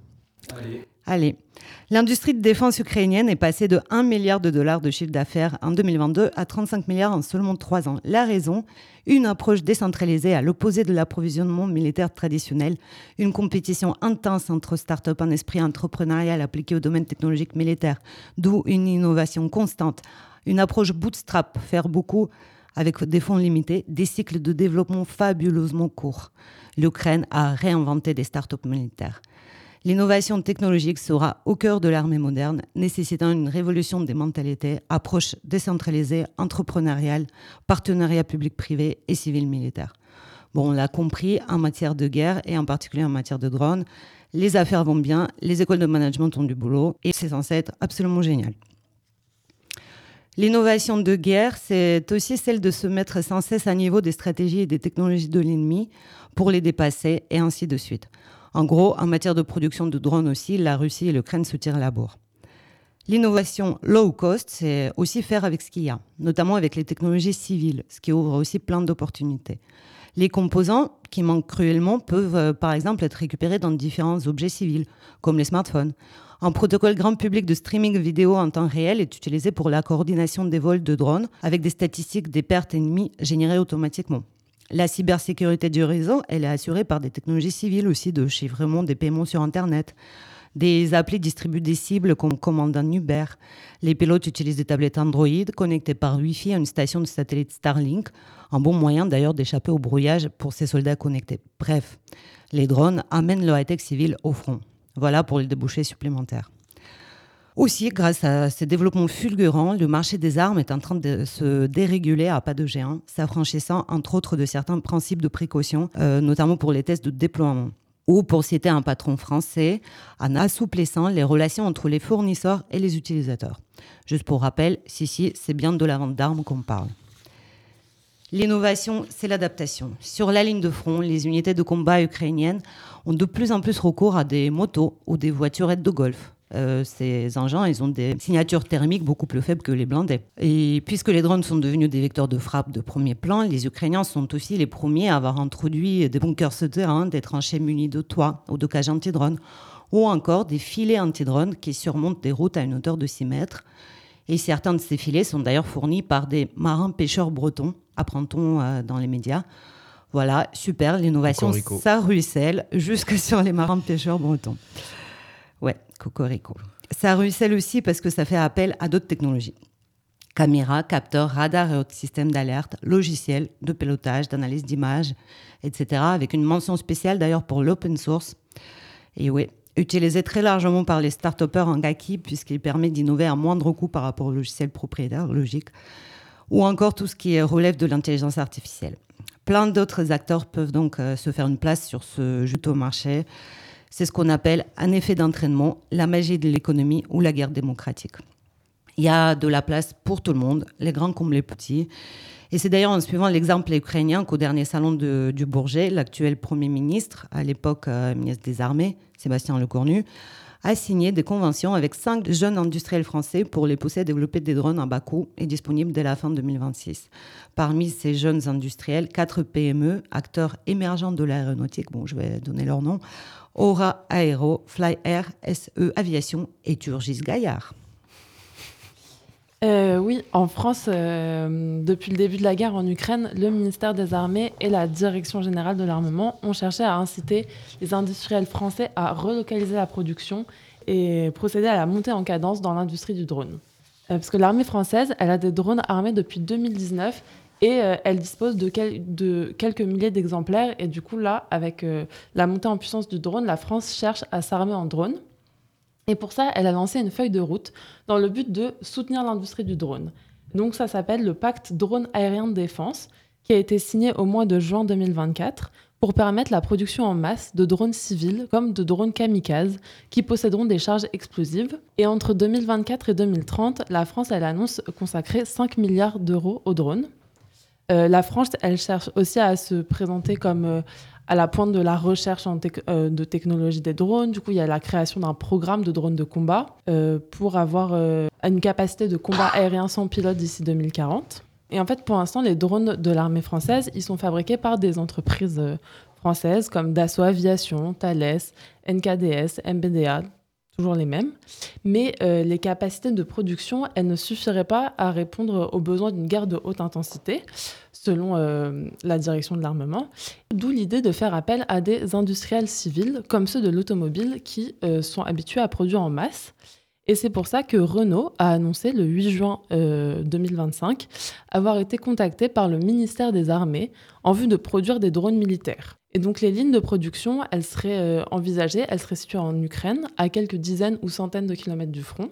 D: Allez.
B: Allez. L'industrie de défense ukrainienne est passée de un milliard de dollars de chiffre d'affaires en deux mille vingt-deux à trente-cinq milliards en seulement trois ans. La raison ? Une approche décentralisée à l'opposé de l'approvisionnement militaire traditionnel, une compétition intense entre start-up, un esprit entrepreneurial appliqué au domaine technologique militaire, d'où une innovation constante, une approche bootstrap, faire beaucoup avec des fonds limités, des cycles de développement fabuleusement courts. L'Ukraine a réinventé des start-up militaires. L'innovation technologique sera au cœur de l'armée moderne, nécessitant une révolution des mentalités, approche décentralisée, entrepreneuriale, partenariat public-privé et civil-militaire. Bon, on l'a compris, en matière de guerre et en particulier en matière de drones, les affaires vont bien, les écoles de management ont du boulot et c'est censé être absolument génial. L'innovation de guerre, c'est aussi celle de se mettre sans cesse à niveau des stratégies et des technologies de l'ennemi pour les dépasser et ainsi de suite. En gros, en matière de production de drones aussi, la Russie et l'Ukraine se tirent la bourre. L'innovation low cost, c'est aussi faire avec ce qu'il y a, notamment avec les technologies civiles, ce qui ouvre aussi plein d'opportunités. Les composants qui manquent cruellement peuvent, euh, par exemple, être récupérés dans différents objets civils, comme les smartphones. Un protocole grand public de streaming vidéo en temps réel est utilisé pour la coordination des vols de drones avec des statistiques des pertes ennemies générées automatiquement. La cybersécurité du réseau, elle est assurée par des technologies civiles aussi de chiffrement des paiements sur Internet. Des applis distribuent des cibles comme commandant Uber. Les pilotes utilisent des tablettes Android connectées par Wi-Fi à une station de satellite Starlink, un bon moyen d'ailleurs d'échapper au brouillage pour ces soldats connectés. Bref, les drones amènent le high-tech civil au front. Voilà pour les débouchés supplémentaires. Aussi, grâce à ces développements fulgurants, le marché des armes est en train de se déréguler à pas de géant, s'affranchissant entre autres de certains principes de précaution, euh, notamment pour les tests de déploiement. Ou, pour citer un patron français, en assouplissant les relations entre les fournisseurs et les utilisateurs. Juste pour rappel, si, si, c'est bien de la vente d'armes qu'on parle. L'innovation, c'est l'adaptation. Sur la ligne de front, les unités de combat ukrainiennes ont de plus en plus recours à des motos ou des voiturettes de golf. Euh, ces engins, ils ont des signatures thermiques beaucoup plus faibles que les blindés. Et puisque les drones sont devenus des vecteurs de frappe de premier plan, les Ukrainiens sont aussi les premiers à avoir introduit des bunkers souterrains, des tranchées munies de toits ou de cages anti-drones, ou encore des filets anti-drones qui surmontent des routes à une hauteur de six mètres. Et certains de ces filets sont d'ailleurs fournis par des marins pêcheurs bretons, apprend-on euh, dans les médias. Voilà, super, l'innovation,
D: Cocorico.
B: Ça ruisselle jusque sur les marins pêcheurs bretons. Ouais, cocorico. Ça ruisselle aussi parce que ça fait appel à d'autres technologies. Caméras, capteurs, radars et autres systèmes d'alerte, logiciels de pilotage, d'analyse d'images, et cetera, avec une mention spéciale d'ailleurs pour l'open source. Et oui, utilisé très largement par les start-upers en kaki, puisqu'il permet d'innover à moindre coût par rapport au logiciel propriétaire, logique, ou encore tout ce qui relève de l'intelligence artificielle. Plein d'autres acteurs peuvent donc euh, se faire une place sur ce juteux marché. C'est ce qu'on appelle un effet d'entraînement, la magie de l'économie ou la guerre démocratique. Il y a de la place pour tout le monde, les grands comme les petits. Et c'est d'ailleurs en suivant l'exemple ukrainien qu'au dernier salon de, du Bourget, l'actuel Premier ministre, à l'époque euh, ministre des Armées, Sébastien Lecornu, a signé des conventions avec cinq jeunes industriels français pour les pousser à développer des drones à bas coût et disponibles dès la fin deux mille vingt-six. Parmi ces jeunes industriels, quatre P M E, acteurs émergents de l'aéronautique, bon, je vais donner leur nom, Aura Aero, Fly Air, S E Aviation et Turgis Gaillard.
E: Euh, oui, en France, euh, depuis le début de la guerre en Ukraine, le ministère des Armées et la Direction générale de l'armement ont cherché à inciter les industriels français à relocaliser la production et procéder à la montée en cadence dans l'industrie du drone. Euh, parce que l'armée française, elle a des drones armés depuis deux mille dix-neuf et euh, elle dispose de, quel- de quelques milliers d'exemplaires. Et du coup, là, avec euh, la montée en puissance du drone, la France cherche à s'armer en drone. Et pour ça, elle a lancé une feuille de route dans le but de soutenir l'industrie du drone. Donc ça s'appelle le pacte drone aérien de défense, qui a été signé au mois de juin deux mille vingt-quatre pour permettre la production en masse de drones civils comme de drones kamikazes qui posséderont des charges explosives. Et entre deux mille vingt-quatre et deux mille trente, la France, elle annonce consacrer cinq milliards d'euros aux drones. Euh, la France, elle cherche aussi à se présenter comme euh, à la pointe de la recherche en tec- euh, de technologie des drones. Du coup, il y a la création d'un programme de drones de combat euh, pour avoir euh, une capacité de combat aérien sans pilote d'ici deux mille quarante. Et en fait, pour l'instant, les drones de l'armée française, ils sont fabriqués par des entreprises euh, françaises comme Dassault Aviation, Thales, N K D S, M B D A, toujours les mêmes. Mais euh, les capacités de production, elles ne suffiraient pas à répondre aux besoins d'une guerre de haute intensité, selon euh, la direction de l'armement. D'où l'idée de faire appel à des industriels civils, comme ceux de l'automobile, qui euh, sont habitués à produire en masse. Et c'est pour ça que Renault a annoncé le huit juin euh, deux mille vingt-cinq avoir été contacté par le ministère des Armées en vue de produire des drones militaires. Et donc les lignes de production, elles seraient euh, envisagées, elles seraient situées en Ukraine, à quelques dizaines ou centaines de kilomètres du front.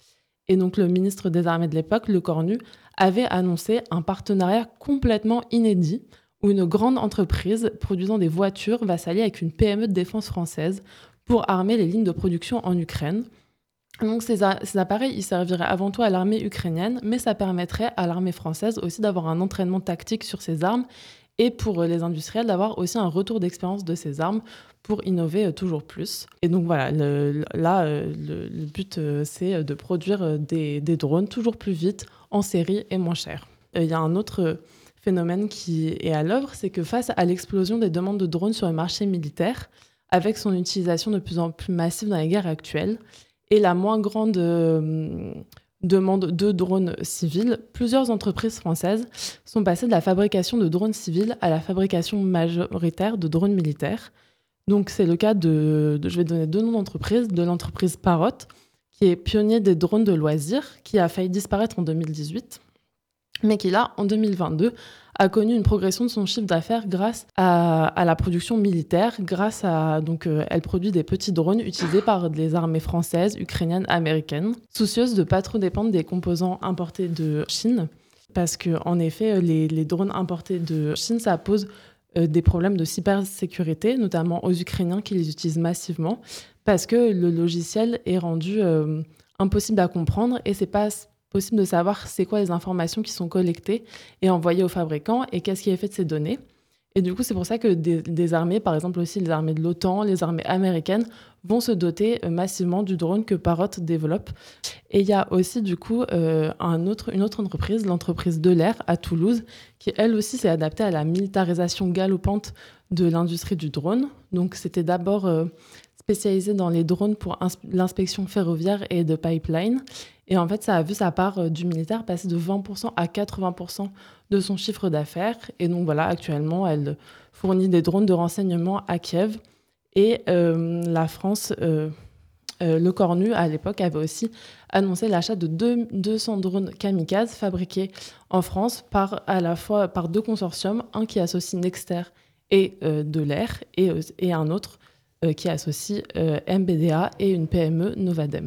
E: Et donc le ministre des Armées de l'époque, Lecornu, avait annoncé un partenariat complètement inédit où une grande entreprise produisant des voitures va s'allier avec une P M E de défense française pour armer les lignes de production en Ukraine. Donc ces, a- ces appareils, ils serviraient avant tout à l'armée ukrainienne, mais ça permettrait à l'armée française aussi d'avoir un entraînement tactique sur ces armes et pour les industriels d'avoir aussi un retour d'expérience de ces armes pour innover euh, toujours plus. Et donc voilà, le- le- là, euh, le, le but, euh, c'est de produire euh, des, des drones toujours plus vite, en série et moins cher. Euh, Il y a un autre euh, phénomène qui est à l'œuvre, c'est que face à l'explosion des demandes de drones sur le marché militaire, avec son utilisation de plus en plus massive dans les guerres actuelles, et la moins grande euh, demande de drones civils, plusieurs entreprises françaises sont passées de la fabrication de drones civils à la fabrication majoritaire de drones militaires. Donc c'est le cas de, de je vais donner deux noms d'entreprises, de l'entreprise Parrot, qui est pionnier des drones de loisirs, qui a failli disparaître en deux mille dix-huit, mais qui là, en deux mille vingt-deux, a connu une progression de son chiffre d'affaires grâce à, à la production militaire, grâce à donc euh, elle produit des petits drones utilisés par les armées françaises, ukrainiennes, américaines, soucieuses de pas trop dépendre des composants importés de Chine, parce que en effet, les, les drones importés de Chine, ça pose euh, des problèmes de cybersécurité, notamment aux Ukrainiens qui les utilisent massivement, parce que le logiciel est rendu euh, impossible à comprendre et c'est pas possible de savoir c'est quoi les informations qui sont collectées et envoyées aux fabricants et qu'est-ce qui est fait de ces données. Et du coup, c'est pour ça que des, des armées, par exemple aussi les armées de l'OTAN, les armées américaines, vont se doter euh, massivement du drone que Parrot développe. Et il y a aussi du coup euh, un autre, une autre entreprise, l'entreprise Delair à Toulouse, qui elle aussi s'est adaptée à la militarisation galopante de l'industrie du drone. Donc c'était d'abord euh, spécialisé dans les drones pour ins- l'inspection ferroviaire et de pipeline. Et en fait, ça a vu sa part euh, du militaire passer de vingt pour cent à quatre-vingts pour cent de son chiffre d'affaires. Et donc voilà, actuellement, elle fournit des drones de renseignement à Kiev. Et euh, la France, euh, euh, le Cornu, à l'époque, avait aussi annoncé l'achat de deux, deux cents drones kamikazes fabriqués en France par, à la fois par deux consortiums, un qui associe Nexter et euh, Delair, et, et un autre euh, qui associe euh, M B D A et une P M E, Novadem.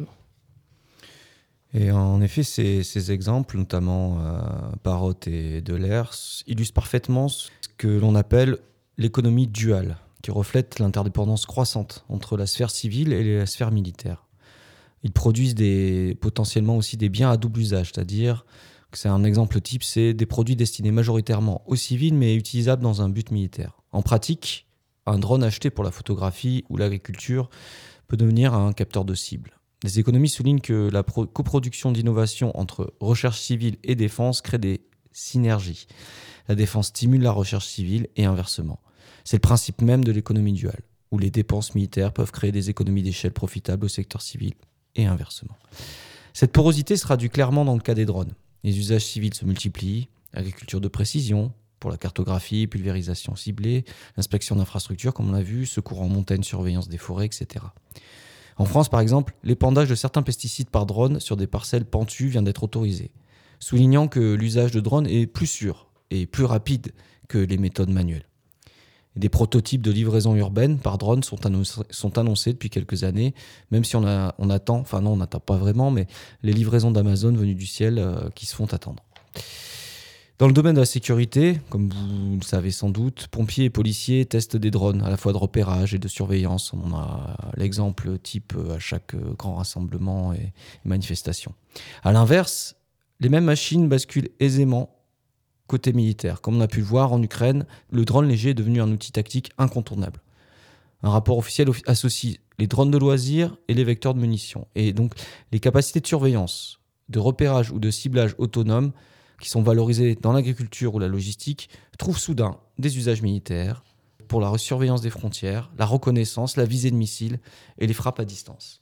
D: Et en effet, ces, ces exemples, notamment euh, Parrot et Delair, illustrent parfaitement ce que l'on appelle l'économie duale, qui reflète l'interdépendance croissante entre la sphère civile et la sphère militaire. Ils produisent des, potentiellement aussi des biens à double usage, c'est-à-dire que c'est un exemple type, c'est des produits destinés majoritairement aux civils mais utilisables dans un but militaire. En pratique, un drone acheté pour la photographie ou l'agriculture peut devenir un capteur de cible. Les économistes soulignent que la pro- coproduction d'innovation entre recherche civile et défense crée des synergies. La défense stimule la recherche civile et inversement. C'est le principe même de l'économie duale, où les dépenses militaires peuvent créer des économies d'échelle profitables au secteur civil et inversement. Cette porosité se traduit clairement dans le cas des drones. Les usages civils se multiplient, agriculture de précision, pour la cartographie, pulvérisation ciblée, inspection d'infrastructures, comme on l'a vu, secours en montagne, surveillance des forêts, et cetera. En France, par exemple, l'épandage de certains pesticides par drone sur des parcelles pentues vient d'être autorisé, soulignant que l'usage de drones est plus sûr et plus rapide que les méthodes manuelles. Des prototypes de livraison urbaine par drone sont annoncés, sont annoncés depuis quelques années, même si on, a, on attend, enfin non, on n'attend pas vraiment, mais les livraisons d'Amazon venues du ciel euh, qui se font attendre. Dans le domaine de la sécurité, comme vous le savez sans doute, pompiers et policiers testent des drones, à la fois de repérage et de surveillance. On a l'exemple type à chaque grand rassemblement et manifestation. À l'inverse, les mêmes machines basculent aisément côté militaire. Comme on a pu le voir en Ukraine, le drone léger est devenu un outil tactique incontournable. Un rapport officiel associe les drones de loisirs et les vecteurs de munitions. Et donc, les capacités de surveillance, de repérage ou de ciblage autonome qui sont valorisés dans l'agriculture ou la logistique, trouvent soudain des usages militaires pour la surveillance des frontières, la reconnaissance, la visée de missiles et les frappes à distance.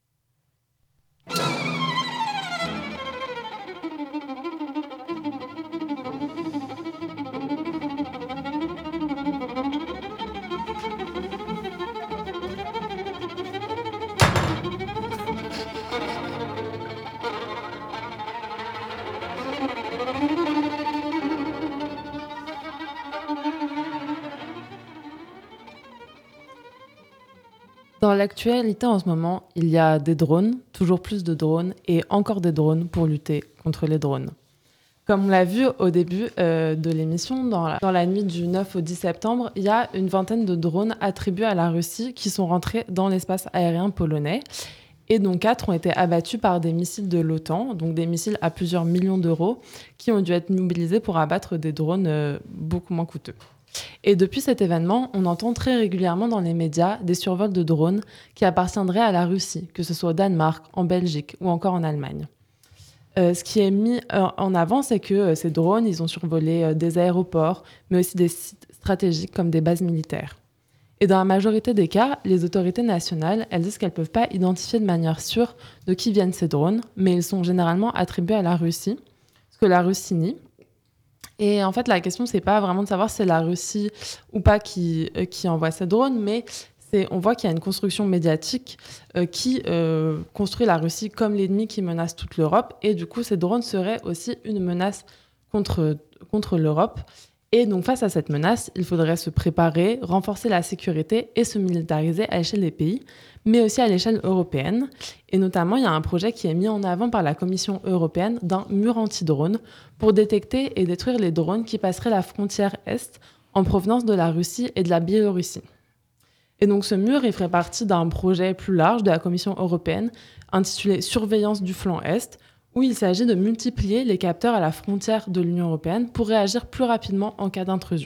E: Dans l'actualité en ce moment, il y a des drones, toujours plus de drones et encore des drones pour lutter contre les drones. Comme on l'a vu au début euh, de l'émission, dans la, dans la nuit du neuf au dix septembre, il y a une vingtaine de drones attribués à la Russie qui sont rentrés dans l'espace aérien polonais. Et dont quatre ont été abattus par des missiles de l'OTAN, donc des missiles à plusieurs millions d'euros, qui ont dû être mobilisés pour abattre des drones euh, beaucoup moins coûteux. Et depuis cet événement, on entend très régulièrement dans les médias des survols de drones qui appartiendraient à la Russie, que ce soit au Danemark, en Belgique ou encore en Allemagne. Euh, ce qui est mis en avant, c'est que euh, ces drones, ils ont survolé euh, des aéroports, mais aussi des sites stratégiques comme des bases militaires. Et dans la majorité des cas, les autorités nationales, elles disent qu'elles ne peuvent pas identifier de manière sûre de qui viennent ces drones, mais ils sont généralement attribués à la Russie, ce que la Russie nie. Et en fait, la question, c'est pas vraiment de savoir si c'est la Russie ou pas qui, euh, qui envoie ces drones, mais c'est, on voit qu'il y a une construction médiatique euh, qui euh, construit la Russie comme l'ennemi qui menace toute l'Europe. Et du coup, ces drones seraient aussi une menace contre, contre l'Europe. Et donc, face à cette menace, il faudrait se préparer, renforcer la sécurité et se militariser à l'échelle des pays, mais aussi à l'échelle européenne. Et notamment, il y a un projet qui est mis en avant par la Commission européenne d'un mur anti-drone pour détecter et détruire les drones qui passeraient la frontière Est en provenance de la Russie et de la Biélorussie. Et donc, ce mur, il ferait partie d'un projet plus large de la Commission européenne intitulé « Surveillance du flanc Est », où il s'agit de multiplier les capteurs à la frontière de l'Union européenne pour réagir plus rapidement en cas d'intrusion.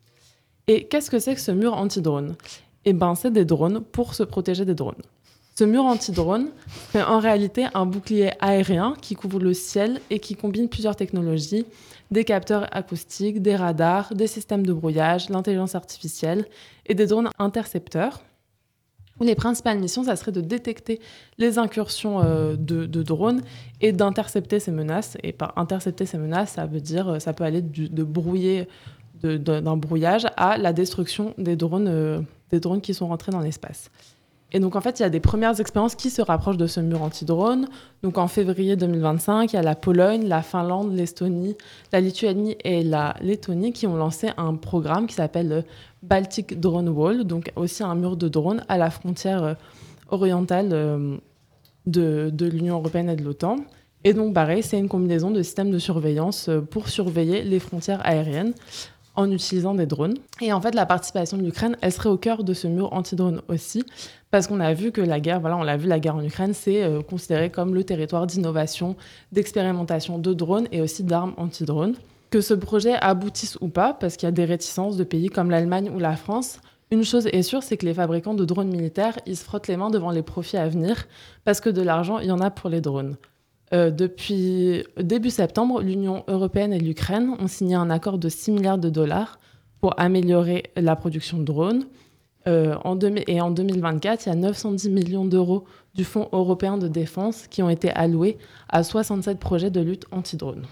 E: Et qu'est-ce que c'est que ce mur anti-drone ? Eh bien, c'est des drones pour se protéger des drones. Ce mur anti-drone fait en réalité un bouclier aérien qui couvre le ciel et qui combine plusieurs technologies, des capteurs acoustiques, des radars, des systèmes de brouillage, l'intelligence artificielle et des drones intercepteurs. Où les principales missions, ça serait de détecter les incursions euh, de, de drones et d'intercepter ces menaces. Et par intercepter ces menaces, ça veut dire, ça peut aller du, de brouiller, de, de, d'un brouillage à la destruction des drones, euh, des drones qui sont rentrés dans l'espace. Et donc, en fait, il y a des premières expériences qui se rapprochent de ce mur anti-drone. Donc, en février deux mille vingt-cinq, il y a la Pologne, la Finlande, l'Estonie, la Lituanie et la Lettonie qui ont lancé un programme qui s'appelle le Baltic Drone Wall, donc aussi un mur de drones à la frontière euh, orientale euh, de, de l'Union européenne et de l'OTAN. Et donc, pareil, c'est une combinaison de systèmes de surveillance euh, pour surveiller les frontières aériennes en utilisant des drones. Et en fait, la participation de l'Ukraine, elle serait au cœur de ce mur anti-drone aussi, parce qu'on a vu que la guerre, voilà, on l'a vu, la guerre en Ukraine, c'est euh, considéré comme le territoire d'innovation, d'expérimentation de drones et aussi d'armes anti-drones. Que ce projet aboutisse ou pas, parce qu'il y a des réticences de pays comme l'Allemagne ou la France, une chose est sûre, c'est que les fabricants de drones militaires, ils se frottent les mains devant les profits à venir, parce que de l'argent, il y en a pour les drones. Euh, depuis début septembre, l'Union européenne et l'Ukraine ont signé un accord de six milliards de dollars pour améliorer la production de drones. Euh, en deux, et en deux mille vingt-quatre, il y a neuf cent dix millions d'euros du Fonds européen de défense qui ont été alloués à soixante-sept projets de lutte anti-drone.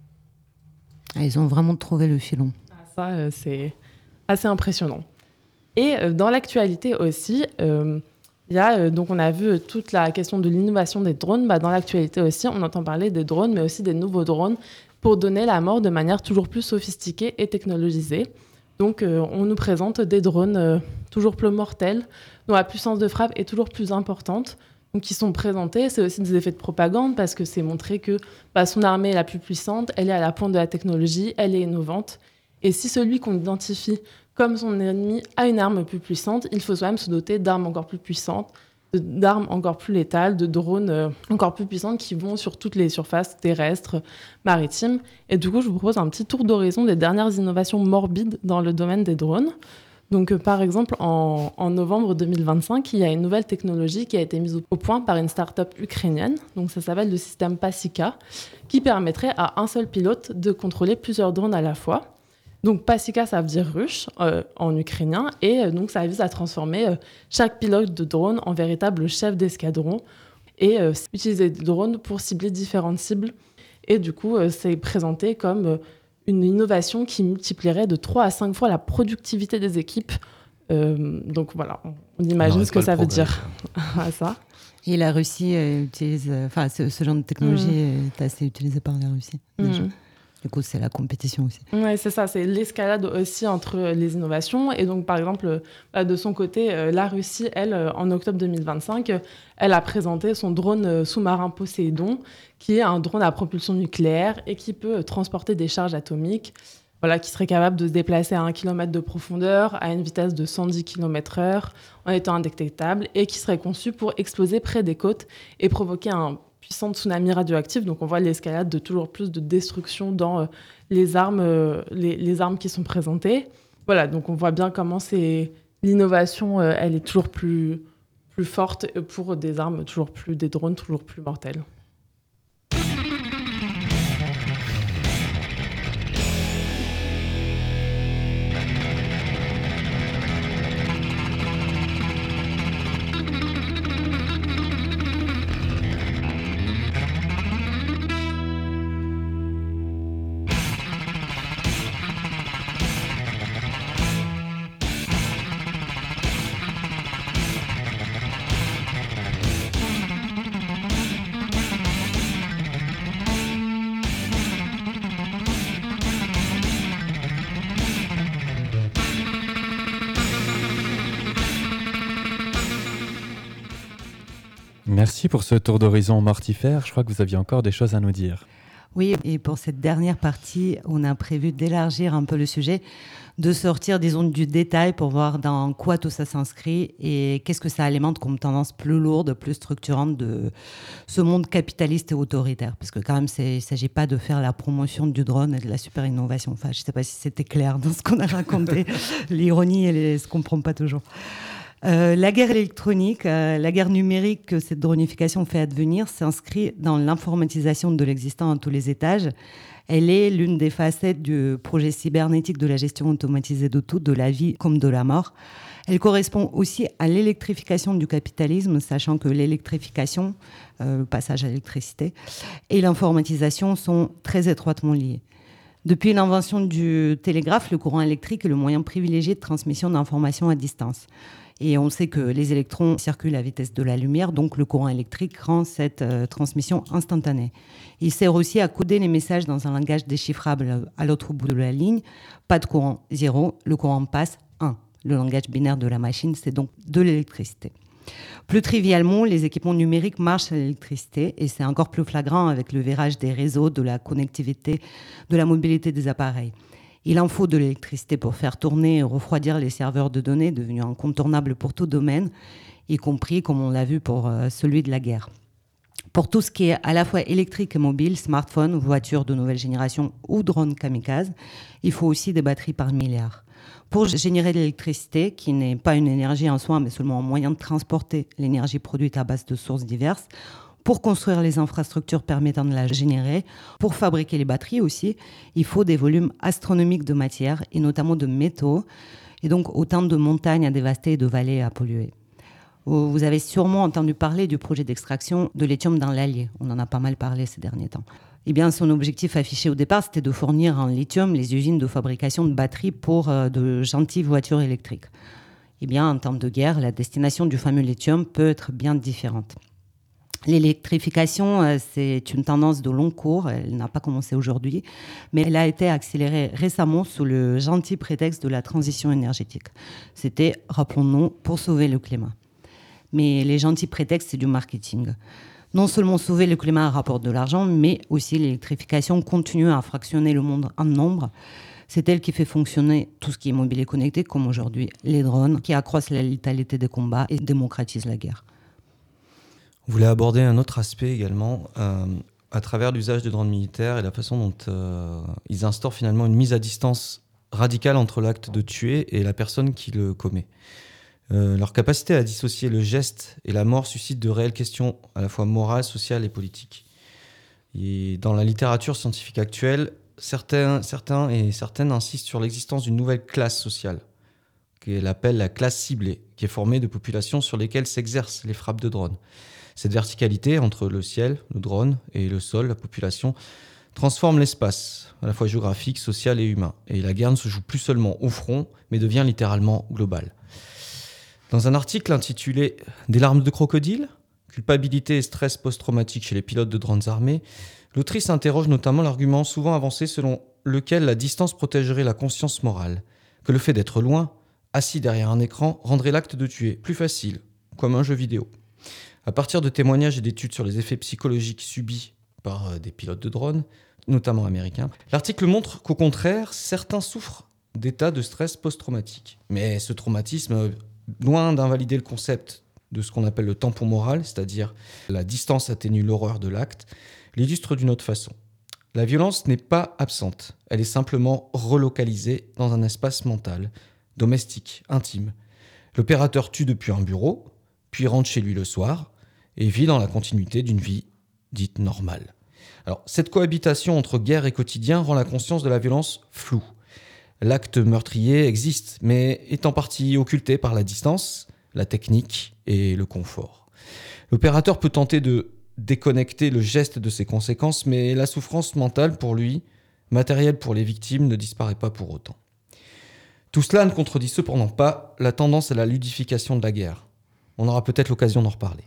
B: Ah, ils ont vraiment trouvé le filon.
E: Ah, ça, euh, c'est assez impressionnant. Et euh, dans l'actualité aussi, euh, il y a, euh, donc on a vu toute la question de l'innovation des drones. Bah, dans l'actualité aussi, on entend parler des drones, mais aussi des nouveaux drones pour donner la mort de manière toujours plus sophistiquée et technologisée. Donc, euh, on nous présente des drones euh, toujours plus mortels, dont la puissance de frappe est toujours plus importante, donc qui sont présentés. C'est aussi des effets de propagande parce que c'est montré que bah, son armée est la plus puissante, elle est à la pointe de la technologie, elle est innovante. Et si celui qu'on identifie comme son ennemi a une arme plus puissante, il faut quand même se doter d'armes encore plus puissantes, de, d'armes encore plus létales, de drones euh, encore plus puissantes qui vont sur toutes les surfaces terrestres, maritimes. Et du coup, je vous propose un petit tour d'horizon des dernières innovations morbides dans le domaine des drones. Donc, euh, par exemple, en, en novembre deux mille vingt-cinq, il y a une nouvelle technologie qui a été mise au point par une start-up ukrainienne. Donc, ça s'appelle le système Pasika, qui permettrait à un seul pilote de contrôler plusieurs drones à la fois. Donc, Pasika, ça veut dire ruche euh, en ukrainien, et euh, donc ça vise à transformer euh, chaque pilote de drone en véritable chef d'escadron et euh, utiliser des drones pour cibler différentes cibles. Et du coup, euh, c'est présenté comme euh, une innovation qui multiplierait de trois à cinq fois la productivité des équipes. Euh, donc voilà, on, on imagine ce que ça veut dire à ça.
B: Et la Russie euh, utilise, enfin, ce, ce genre de technologie mmh. est assez utilisé par la Russie. Déjà. Mmh. Du coup, c'est la compétition aussi.
E: Oui, c'est ça. C'est l'escalade aussi entre les innovations. Et donc, par exemple, de son côté, la Russie, elle, en octobre deux mille vingt-cinq, elle a présenté son drone sous-marin Poséidon, qui est un drone à propulsion nucléaire et qui peut transporter des charges atomiques, voilà, qui serait capable de se déplacer à un kilomètre de profondeur, à une vitesse de cent dix kilomètres heure, en étant indétectable, et qui serait conçu pour exploser près des côtes et provoquer un puissant tsunami radioactif. Donc on voit l'escalade de toujours plus de destruction dans euh, les armes, euh, les, les armes qui sont présentées. Voilà, donc on voit bien comment c'est l'innovation, euh, elle est toujours plus plus forte pour des armes toujours plus, des drones toujours plus mortels.
C: Merci pour ce tour d'horizon mortifère. Je crois que vous aviez encore des choses à nous dire.
B: Oui, et pour cette dernière partie, on a prévu d'élargir un peu le sujet, de sortir, disons, du détail pour voir dans quoi tout ça s'inscrit et qu'est-ce que ça alimente comme tendance plus lourde, plus structurante de ce monde capitaliste et autoritaire. Parce que quand même, il ne s'agit pas de faire la promotion du drone et de la super innovation. Enfin, je ne sais pas si c'était clair dans ce qu'on a raconté. L'ironie, elle ne se comprend pas toujours. Euh, la guerre électronique, euh, la guerre numérique que cette dronification fait advenir s'inscrit dans l'informatisation de l'existant à tous les étages. Elle est l'une des facettes du projet cybernétique de la gestion automatisée de tout, de la vie comme de la mort. Elle correspond aussi à l'électrification du capitalisme, sachant que l'électrification, euh, le passage à l'électricité, et l'informatisation sont très étroitement liés. Depuis l'invention du télégraphe, le courant électrique est le moyen privilégié de transmission d'informations à distance. Et on sait que les électrons circulent à vitesse de la lumière, donc le courant électrique rend cette euh, transmission instantanée. Il sert aussi à coder les messages dans un langage déchiffrable à l'autre bout de la ligne. Pas de courant zéro, le courant passe un. Le langage binaire de la machine, c'est donc de l'électricité. Plus trivialement, les équipements numériques marchent à l'électricité et c'est encore plus flagrant avec le virage des réseaux, de la connectivité, de la mobilité des appareils. Il en faut de l'électricité pour faire tourner et refroidir les serveurs de données, devenus incontournables pour tout domaine, y compris, comme on l'a vu, pour euh, celui de la guerre. Pour tout ce qui est à la fois électrique et mobile, smartphones, voitures de nouvelle génération ou drones kamikazes, il faut aussi des batteries par milliards. Pour générer de l'électricité, qui n'est pas une énergie en soi, mais seulement un moyen de transporter l'énergie produite à base de sources diverses, pour construire les infrastructures permettant de la générer, pour fabriquer les batteries aussi, il faut des volumes astronomiques de matière, et notamment de métaux, et donc autant de montagnes à dévaster et de vallées à polluer. Vous avez sûrement entendu parler du projet d'extraction de lithium dans l'Allier. On en a pas mal parlé ces derniers temps. Eh bien, son objectif affiché au départ, c'était de fournir en lithium les usines de fabrication de batteries pour euh, de gentilles voitures électriques. Eh bien, en temps de guerre, la destination du fameux lithium peut être bien différente. L'électrification, euh, c'est une tendance de long cours. Elle n'a pas commencé aujourd'hui, mais elle a été accélérée récemment sous le gentil prétexte de la transition énergétique. C'était, rappelons-nous, pour sauver le climat. Mais les gentils prétextes, c'est du marketing. Non seulement sauver le climat rapporte de l'argent, mais aussi l'électrification continue à fractionner le monde en nombre. C'est elle qui fait fonctionner tout ce qui est mobile et connecté, comme aujourd'hui les drones, qui accroissent la létalité des combats et démocratisent la guerre.
D: On voulait aborder un autre aspect également, euh, à travers l'usage des drones militaires et la façon dont euh, ils instaurent finalement une mise à distance radicale entre l'acte de tuer et la personne qui le commet. Euh, leur capacité à dissocier le geste et la mort suscite de réelles questions à la fois morales, sociales et politiques. Et dans la littérature scientifique actuelle, certains, certains et certaines insistent sur l'existence d'une nouvelle classe sociale, qu'elle appelle la classe ciblée, qui est formée de populations sur lesquelles s'exercent les frappes de drones. Cette verticalité entre le ciel, le drone, et le sol, la population, transforme l'espace, à la fois géographique, social et humain. Et la guerre ne se joue plus seulement au front, mais devient littéralement globale. Dans un article intitulé « Des larmes de crocodile ? Culpabilité et stress post-traumatique chez les pilotes de drones armés », l'autrice interroge notamment l'argument souvent avancé selon lequel la distance protégerait la conscience morale, que le fait d'être loin, assis derrière un écran, rendrait l'acte de tuer plus facile, comme un jeu vidéo. À partir de témoignages et d'études sur les effets psychologiques subis par des pilotes de drones, notamment américains, l'article montre qu'au contraire, certains souffrent d'états de stress post-traumatique. Mais ce traumatisme, loin d'invalider le concept de ce qu'on appelle le tampon moral, c'est-à-dire la distance atténue l'horreur de l'acte, l'illustre d'une autre façon. La violence n'est pas absente, elle est simplement relocalisée dans un espace mental, domestique, intime. L'opérateur tue depuis un bureau, puis rentre chez lui le soir, et vit dans la continuité d'une vie dite normale. Alors, cette cohabitation entre guerre et quotidien rend la conscience de la violence floue. L'acte meurtrier existe, mais est en partie occulté par la distance, la technique et le confort. L'opérateur peut tenter de déconnecter le geste de ses conséquences, mais la souffrance mentale pour lui, matérielle pour les victimes, ne disparaît pas pour autant. Tout cela ne contredit cependant pas la tendance à la ludification de la guerre. On aura peut-être l'occasion d'en reparler.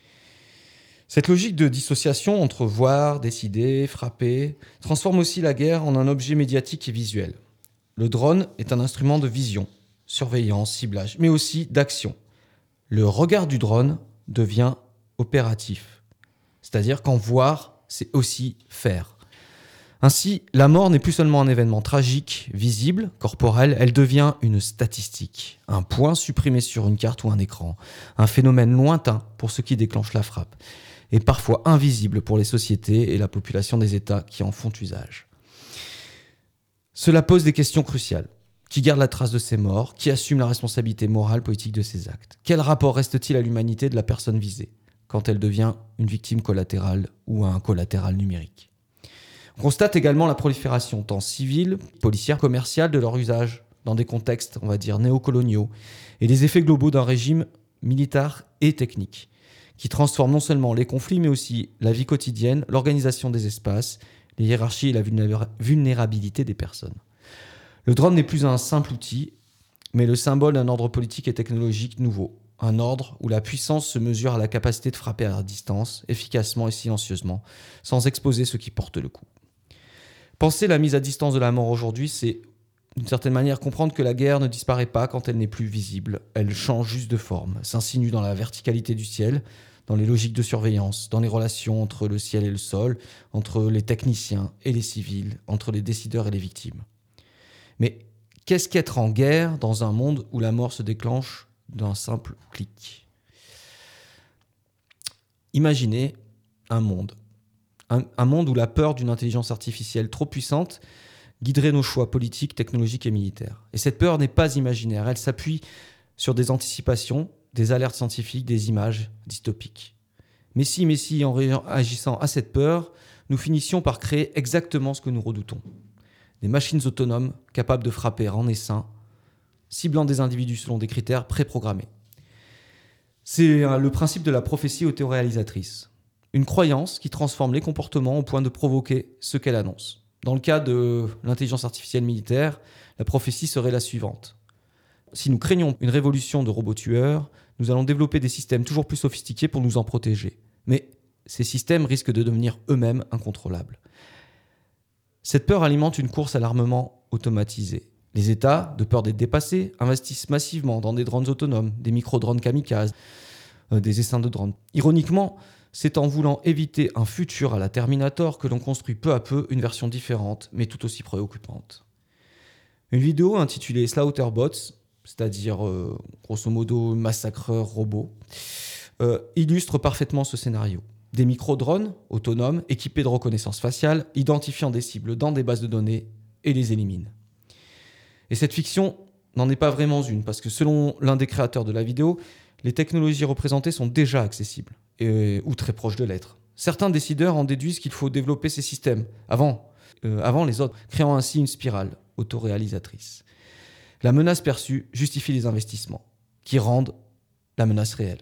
D: Cette logique de dissociation entre voir, décider, frapper, transforme aussi la guerre en un objet médiatique et visuel. Le drone est un instrument de vision, surveillance, ciblage, mais aussi d'action. Le regard du drone devient opératif. C'est-à-dire qu'en voir, c'est aussi faire. Ainsi, la mort n'est plus seulement un événement tragique, visible, corporel, elle devient une statistique, un point supprimé sur une carte ou un écran, un phénomène lointain pour ceux qui déclenchent la frappe, et parfois invisible pour les sociétés et la population des États qui en font usage. Cela pose des questions cruciales. Qui garde la trace de ces morts ? Qui assume la responsabilité morale, politique de ces actes ? Quel rapport reste-t-il à l'humanité de la personne visée quand elle devient une victime collatérale ou un collatéral numérique ? On constate également la prolifération tant civile, policière, commerciale de leur usage dans des contextes, on va dire, néocoloniaux et les effets globaux d'un régime militaire et technique qui transforme non seulement les conflits mais aussi la vie quotidienne, l'organisation des espaces, les hiérarchies et la vulnérabilité des personnes. Le drone n'est plus un simple outil, mais le symbole d'un ordre politique et technologique nouveau. Un ordre où la puissance se mesure à la capacité de frapper à distance, efficacement et silencieusement, sans exposer ceux qui portent le coup. Penser la mise à distance de la mort aujourd'hui, c'est d'une certaine manière comprendre que la guerre ne disparaît pas quand elle n'est plus visible. Elle change juste de forme, s'insinue dans la verticalité du ciel, dans les logiques de surveillance, dans les relations entre le ciel et le sol, entre les techniciens et les civils, entre les décideurs et les victimes. Mais qu'est-ce qu'être en guerre dans un monde où la mort se déclenche d'un simple clic ? Imaginez un monde. Un, un monde où la peur d'une intelligence artificielle trop puissante guiderait nos choix politiques, technologiques et militaires. Et cette peur n'est pas imaginaire, elle s'appuie sur des anticipations, des alertes scientifiques, des images dystopiques. Mais si, mais si, en réagissant à cette peur, nous finissions par créer exactement ce que nous redoutons. Des machines autonomes capables de frapper en essaim, ciblant des individus selon des critères préprogrammés. C'est le principe de la prophétie autoréalisatrice. Une croyance qui transforme les comportements au point de provoquer ce qu'elle annonce. Dans le cas de l'intelligence artificielle militaire, la prophétie serait la suivante. Si nous craignons une révolution de robots tueurs, nous allons développer des systèmes toujours plus sophistiqués pour nous en protéger. Mais ces systèmes risquent de devenir eux-mêmes incontrôlables. Cette peur alimente une course à l'armement automatisé. Les États, de peur d'être dépassés, investissent massivement dans des drones autonomes, des micro-drones kamikazes, euh, des essaims de drones. Ironiquement, c'est en voulant éviter un futur à la Terminator que l'on construit peu à peu une version différente, mais tout aussi préoccupante. Une vidéo intitulée Slaughterbots, c'est-à-dire euh, grosso modo massacreurs robots, euh, illustre parfaitement ce scénario. Des micro-drones autonomes équipés de reconnaissance faciale, identifiant des cibles dans des bases de données et les éliminent. Et cette fiction n'en est pas vraiment une, parce que selon l'un des créateurs de la vidéo, les technologies représentées sont déjà accessibles, et, ou très proches de l'être. Certains décideurs en déduisent qu'il faut développer ces systèmes avant, euh, avant les autres, créant ainsi une spirale autoréalisatrice. La menace perçue justifie les investissements, qui rendent la menace réelle.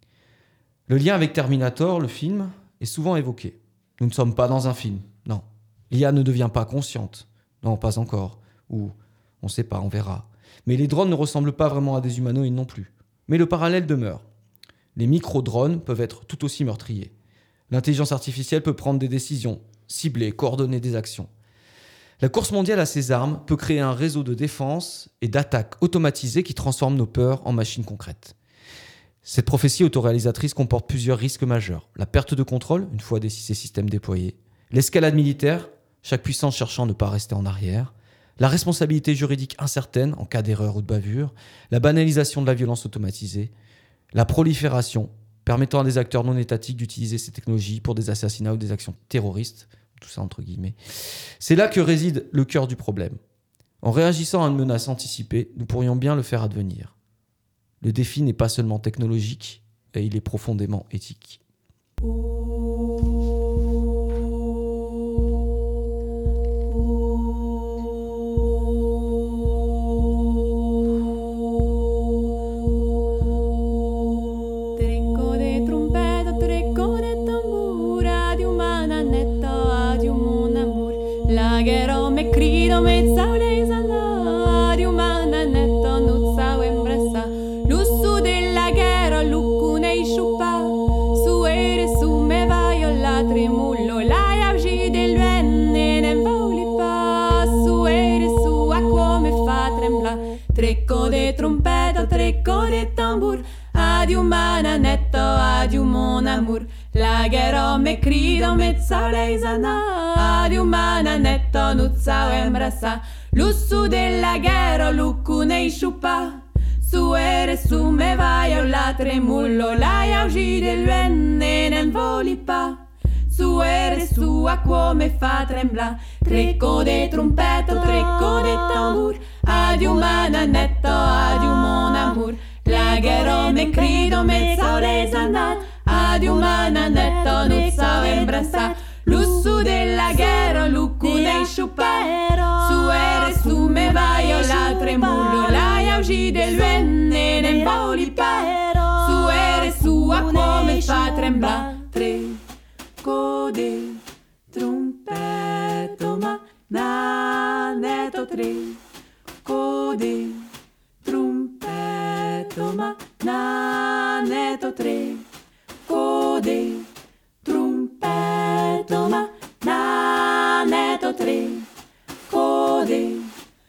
D: Le lien avec Terminator, le film, est souvent évoqué. Nous ne sommes pas dans un film, non. L'I A ne devient pas consciente, non, pas encore, ou on ne sait pas, on verra. Mais les drones ne ressemblent pas vraiment à des humanoïdes non plus. Mais le parallèle demeure. Les micro-drones peuvent être tout aussi meurtriers. L'intelligence artificielle peut prendre des décisions, cibler, coordonner des actions. La course mondiale à ces armes peut créer un réseau de défense et d'attaque automatisé qui transforme nos peurs en machines concrètes. Cette prophétie autoréalisatrice comporte plusieurs risques majeurs. La perte de contrôle, une fois ces systèmes déployés. L'escalade militaire, chaque puissance cherchant à ne pas rester en arrière. La responsabilité juridique incertaine en cas d'erreur ou de bavure. La banalisation de la violence automatisée. La prolifération, permettant à des acteurs non étatiques d'utiliser ces technologies pour des assassinats ou des actions terroristes. Tout ça entre guillemets. C'est là que réside le cœur du problème. En réagissant à une menace anticipée, nous pourrions bien le faire advenir. Le défi n'est pas seulement technologique, et il est profondément éthique.
F: Trecco de trompeta, trecco de tambur, Adieu mananetto, adieu mon amour. Lagherò me crido mezza leisana. Adieu mananetto, nuzza o embrassa. Lussu del laghero, luccu nei sciuppa. Su ere su me vai o la tremullo. La iaugi del venne non voli pa. Su ere su a come fa trembla. Trecco de trompetto, trecco de tambour. Adieu mananetto, adieu mon amour. Lagherò me crido mezza oresana. Adieu mananetto, nuzza o embrassa. Lussu del laghero, luccu nei sciuppa. Su ere su me vai o la tremullo. La iaugi del venne ne voli pa. Su ere su a come fa trembla. Trecco de trompetto ma nanetto. Trecco de trompetto ma nanetto. Trecco de trompetto ma nanetto. Trecco de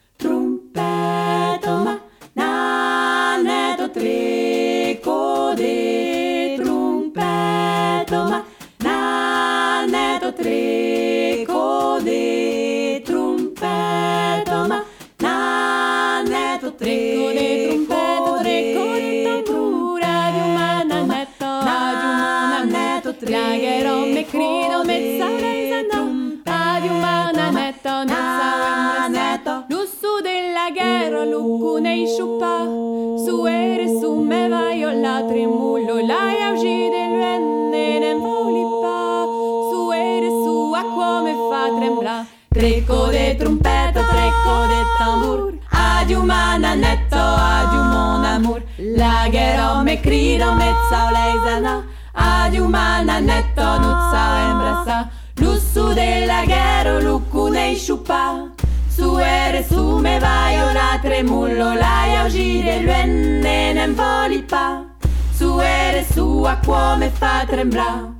F: trompetto ma nanetto. Trecco de trompetto ma nanetto. Trecco de trompetto ma nanetto. Trecco de trompetto, trecco de tambur. Adieu mananetto, adieu mananetto. Lagherò me crido mezza oresana. Adieu mananetto, nuzza o embrassa. Lussu del laghero, luccu nei sciuppa. Su ere su me vai o la tremullo. La iaugi del venne ne voli pa. Su ere su a come fa trembla. Trecco de trompetto, trecco de tambour. Adieu mananetto, adieu mon amour. Lagherò me crido mezza oresana. Adieu mananetto, nuzza o embrassa. Lussu del laghero, luccu nei sciuppa. Su ere su me vai o la tremullo. La iaugi del venne ne voli pa. Su ere su a come fa trembla.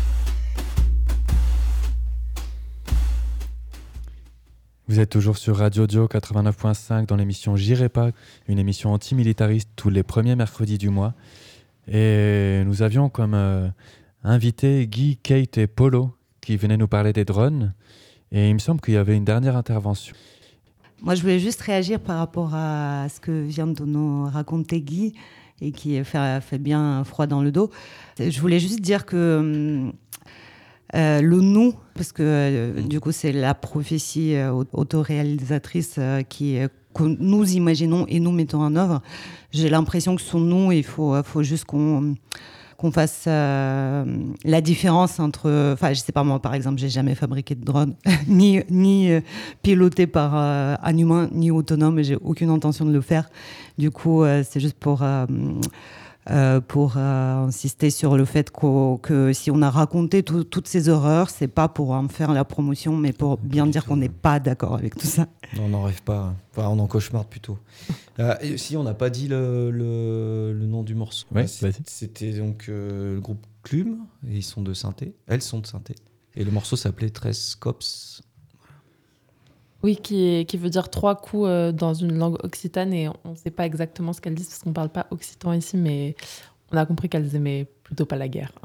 C: Vous êtes toujours sur Radio Dio quatre-vingt-neuf point cinq dans l'émission J'irai pas, une émission antimilitariste tous les premiers mercredis du mois. Et nous avions comme euh, invités Guy, Kate et Polo qui venaient nous parler des drones. Et il me semble qu'il y avait une dernière intervention.
B: Moi, je voulais juste réagir par rapport à ce que vient de nous raconter Guy et qui fait, fait bien froid dans le dos. Je voulais juste dire que euh, le nous, parce que euh, du coup, c'est la prophétie euh, autoréalisatrice euh, qui, euh, que nous imaginons et nous mettons en œuvre. J'ai l'impression que son nous, il faut, faut juste qu'on... qu'on fasse euh, la différence entre... Enfin, je sais pas, moi, par exemple, j'ai jamais fabriqué de drone, ni, ni euh, piloté par euh, un humain, ni autonome, et j'ai aucune intention de le faire. Du coup, euh, c'est juste pour, euh, euh, pour euh, insister sur le fait qu'au, que si on a raconté tout, toutes ces horreurs, c'est pas pour en faire la promotion, mais pour bien dire qu'on n'est pas d'accord avec tout ça.
D: Non, on n'en rêve pas. Enfin, on en cauchemarde plutôt. Euh, et si on n'a pas dit le, le, le nom du morceau.
C: Ouais,
D: c'est, c'était donc euh, le groupe Clume, et ils sont de synthé. Elles sont de synthé. Et le morceau s'appelait Tres Cops.
E: Oui, qui, est, qui veut dire trois coups euh, dans une langue occitane, et on ne sait pas exactement ce qu'elles disent parce qu'on ne parle pas occitan ici, mais on a compris qu'elles aimaient plutôt pas la guerre.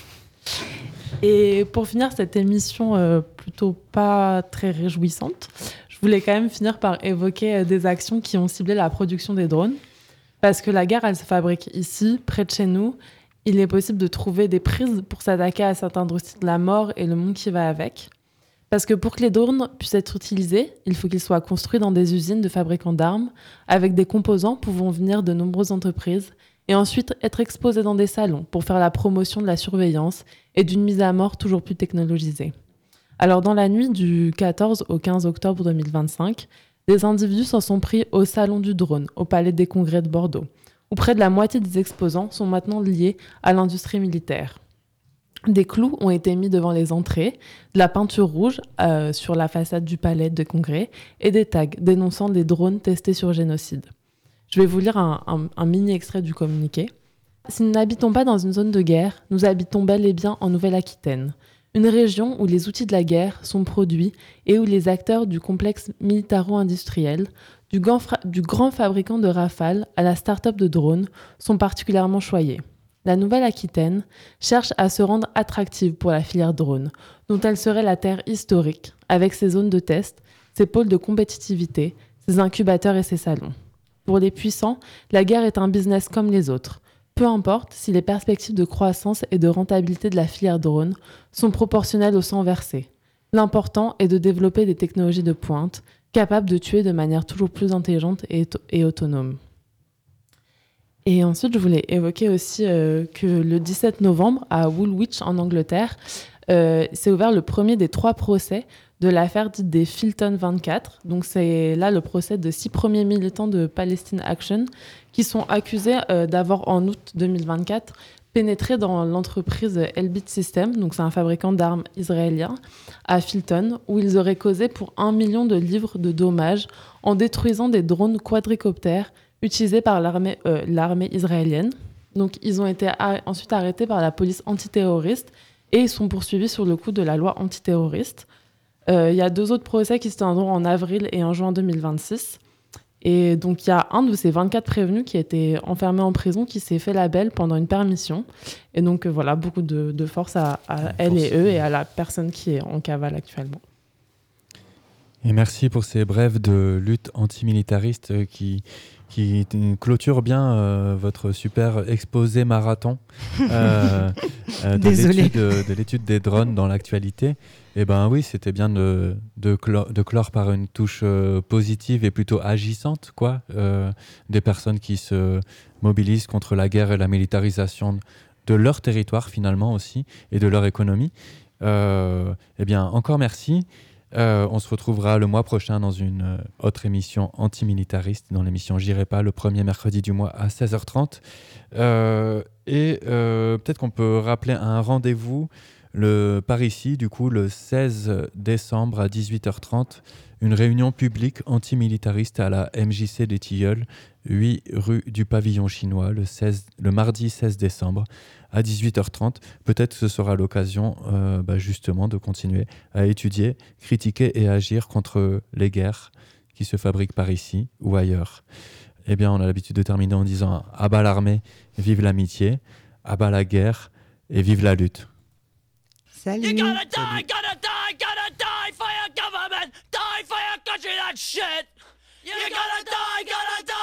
E: Et pour finir cette émission euh, plutôt pas très réjouissante, je voulais quand même finir par évoquer euh, des actions qui ont ciblé la production des drones. Parce que la guerre, elle se fabrique ici, près de chez nous. Il est possible de trouver des prises pour s'attaquer à cette industrie de la mort et le monde qui va avec. Parce que pour que les drones puissent être utilisés, il faut qu'ils soient construits dans des usines de fabricants d'armes, avec des composants pouvant venir de nombreuses entreprises, et ensuite être exposés dans des salons pour faire la promotion de la surveillance et d'une mise à mort toujours plus technologisée. Alors dans la nuit du quatorze au quinze octobre deux mille vingt-cinq, des individus s'en sont pris au Salon du Drone, au Palais des Congrès de Bordeaux, où près de la moitié des exposants sont maintenant liés à l'industrie militaire. Des clous ont été mis devant les entrées, de la peinture rouge euh, sur la façade du Palais des Congrès et des tags dénonçant des drones testés sur génocide. Je vais vous lire un, un, un mini extrait du communiqué. « Si nous n'habitons pas dans une zone de guerre, nous habitons bel et bien en Nouvelle-Aquitaine, une région où les outils de la guerre sont produits et où les acteurs du complexe militaro-industriel, du grand, fra- du grand fabricant de Rafale à la start-up de drones, sont particulièrement choyés. La Nouvelle-Aquitaine cherche à se rendre attractive pour la filière drone, dont elle serait la terre historique, avec ses zones de test, ses pôles de compétitivité, ses incubateurs et ses salons. Pour les puissants, la guerre est un business comme les autres. Peu importe si les perspectives de croissance et de rentabilité de la filière drone sont proportionnelles au sang versé. L'important est de développer des technologies de pointe, capables de tuer de manière toujours plus intelligente et, auto- et autonome. Et ensuite, je voulais évoquer aussi euh, que le dix-sept novembre, à Woolwich, en Angleterre, euh, s'est ouvert le premier des trois procès de l'affaire dite des Filton vingt-quatre. Donc, c'est là le procès de six premiers militants de Palestine Action qui sont accusés euh, d'avoir, en août deux mille vingt-quatre, pénétré dans l'entreprise Elbit Systems, donc c'est un fabricant d'armes israélien, à Filton, où ils auraient causé pour un million de livres de dommages en détruisant des drones quadricoptères utilisés par l'armée, euh, l'armée israélienne. Donc, ils ont été ar- ensuite arrêtés par la police antiterroriste et ils sont poursuivis sur le coup de la loi antiterroriste. Euh, il y a deux autres procès qui se tiendront en avril et en juin deux mille vingt-six. Et donc, il y a un de ces vingt-quatre prévenus qui a été enfermé en prison, qui s'est fait la belle pendant une permission. Et donc, euh, voilà, beaucoup de, de force à, à elle et eux et à la personne qui est en cavale actuellement.
C: Et merci pour ces brèves de lutte antimilitariste qui, qui clôturent bien euh, votre super exposé marathon euh, euh, de,
B: Désolée.
C: l'étude, de l'étude des drones dans l'actualité. Et ben oui, c'était bien de, de, clore, de clore par une touche euh, positive et plutôt agissante, quoi, euh, des personnes qui se mobilisent contre la guerre et la militarisation de leur territoire finalement aussi et de leur économie. Euh, eh bien, encore merci. Euh, on se retrouvera le mois prochain dans une euh, autre émission antimilitariste, dans l'émission J'irai pas, le premier mercredi du mois à seize heures trente. Euh, et euh, peut-être qu'on peut rappeler un rendez-vous le, par ici, du coup, le seize décembre à dix-huit heures trente, une réunion publique antimilitariste à la M J C des Tilleuls, huit rue du Pavillon Chinois, le, seize, le mardi seize décembre à dix-huit heures trente. Peut-être que ce sera l'occasion euh, bah justement de continuer à étudier, critiquer et agir contre les guerres qui se fabriquent par ici ou ailleurs. Eh bien, on a l'habitude de terminer en disant « à bas l'armée, vive l'amitié, à bas la guerre et vive la lutte ».
B: Salut.
F: You gotta die, gotta die, gotta die for your government, die for your country, that shit. You gotta die, gotta die.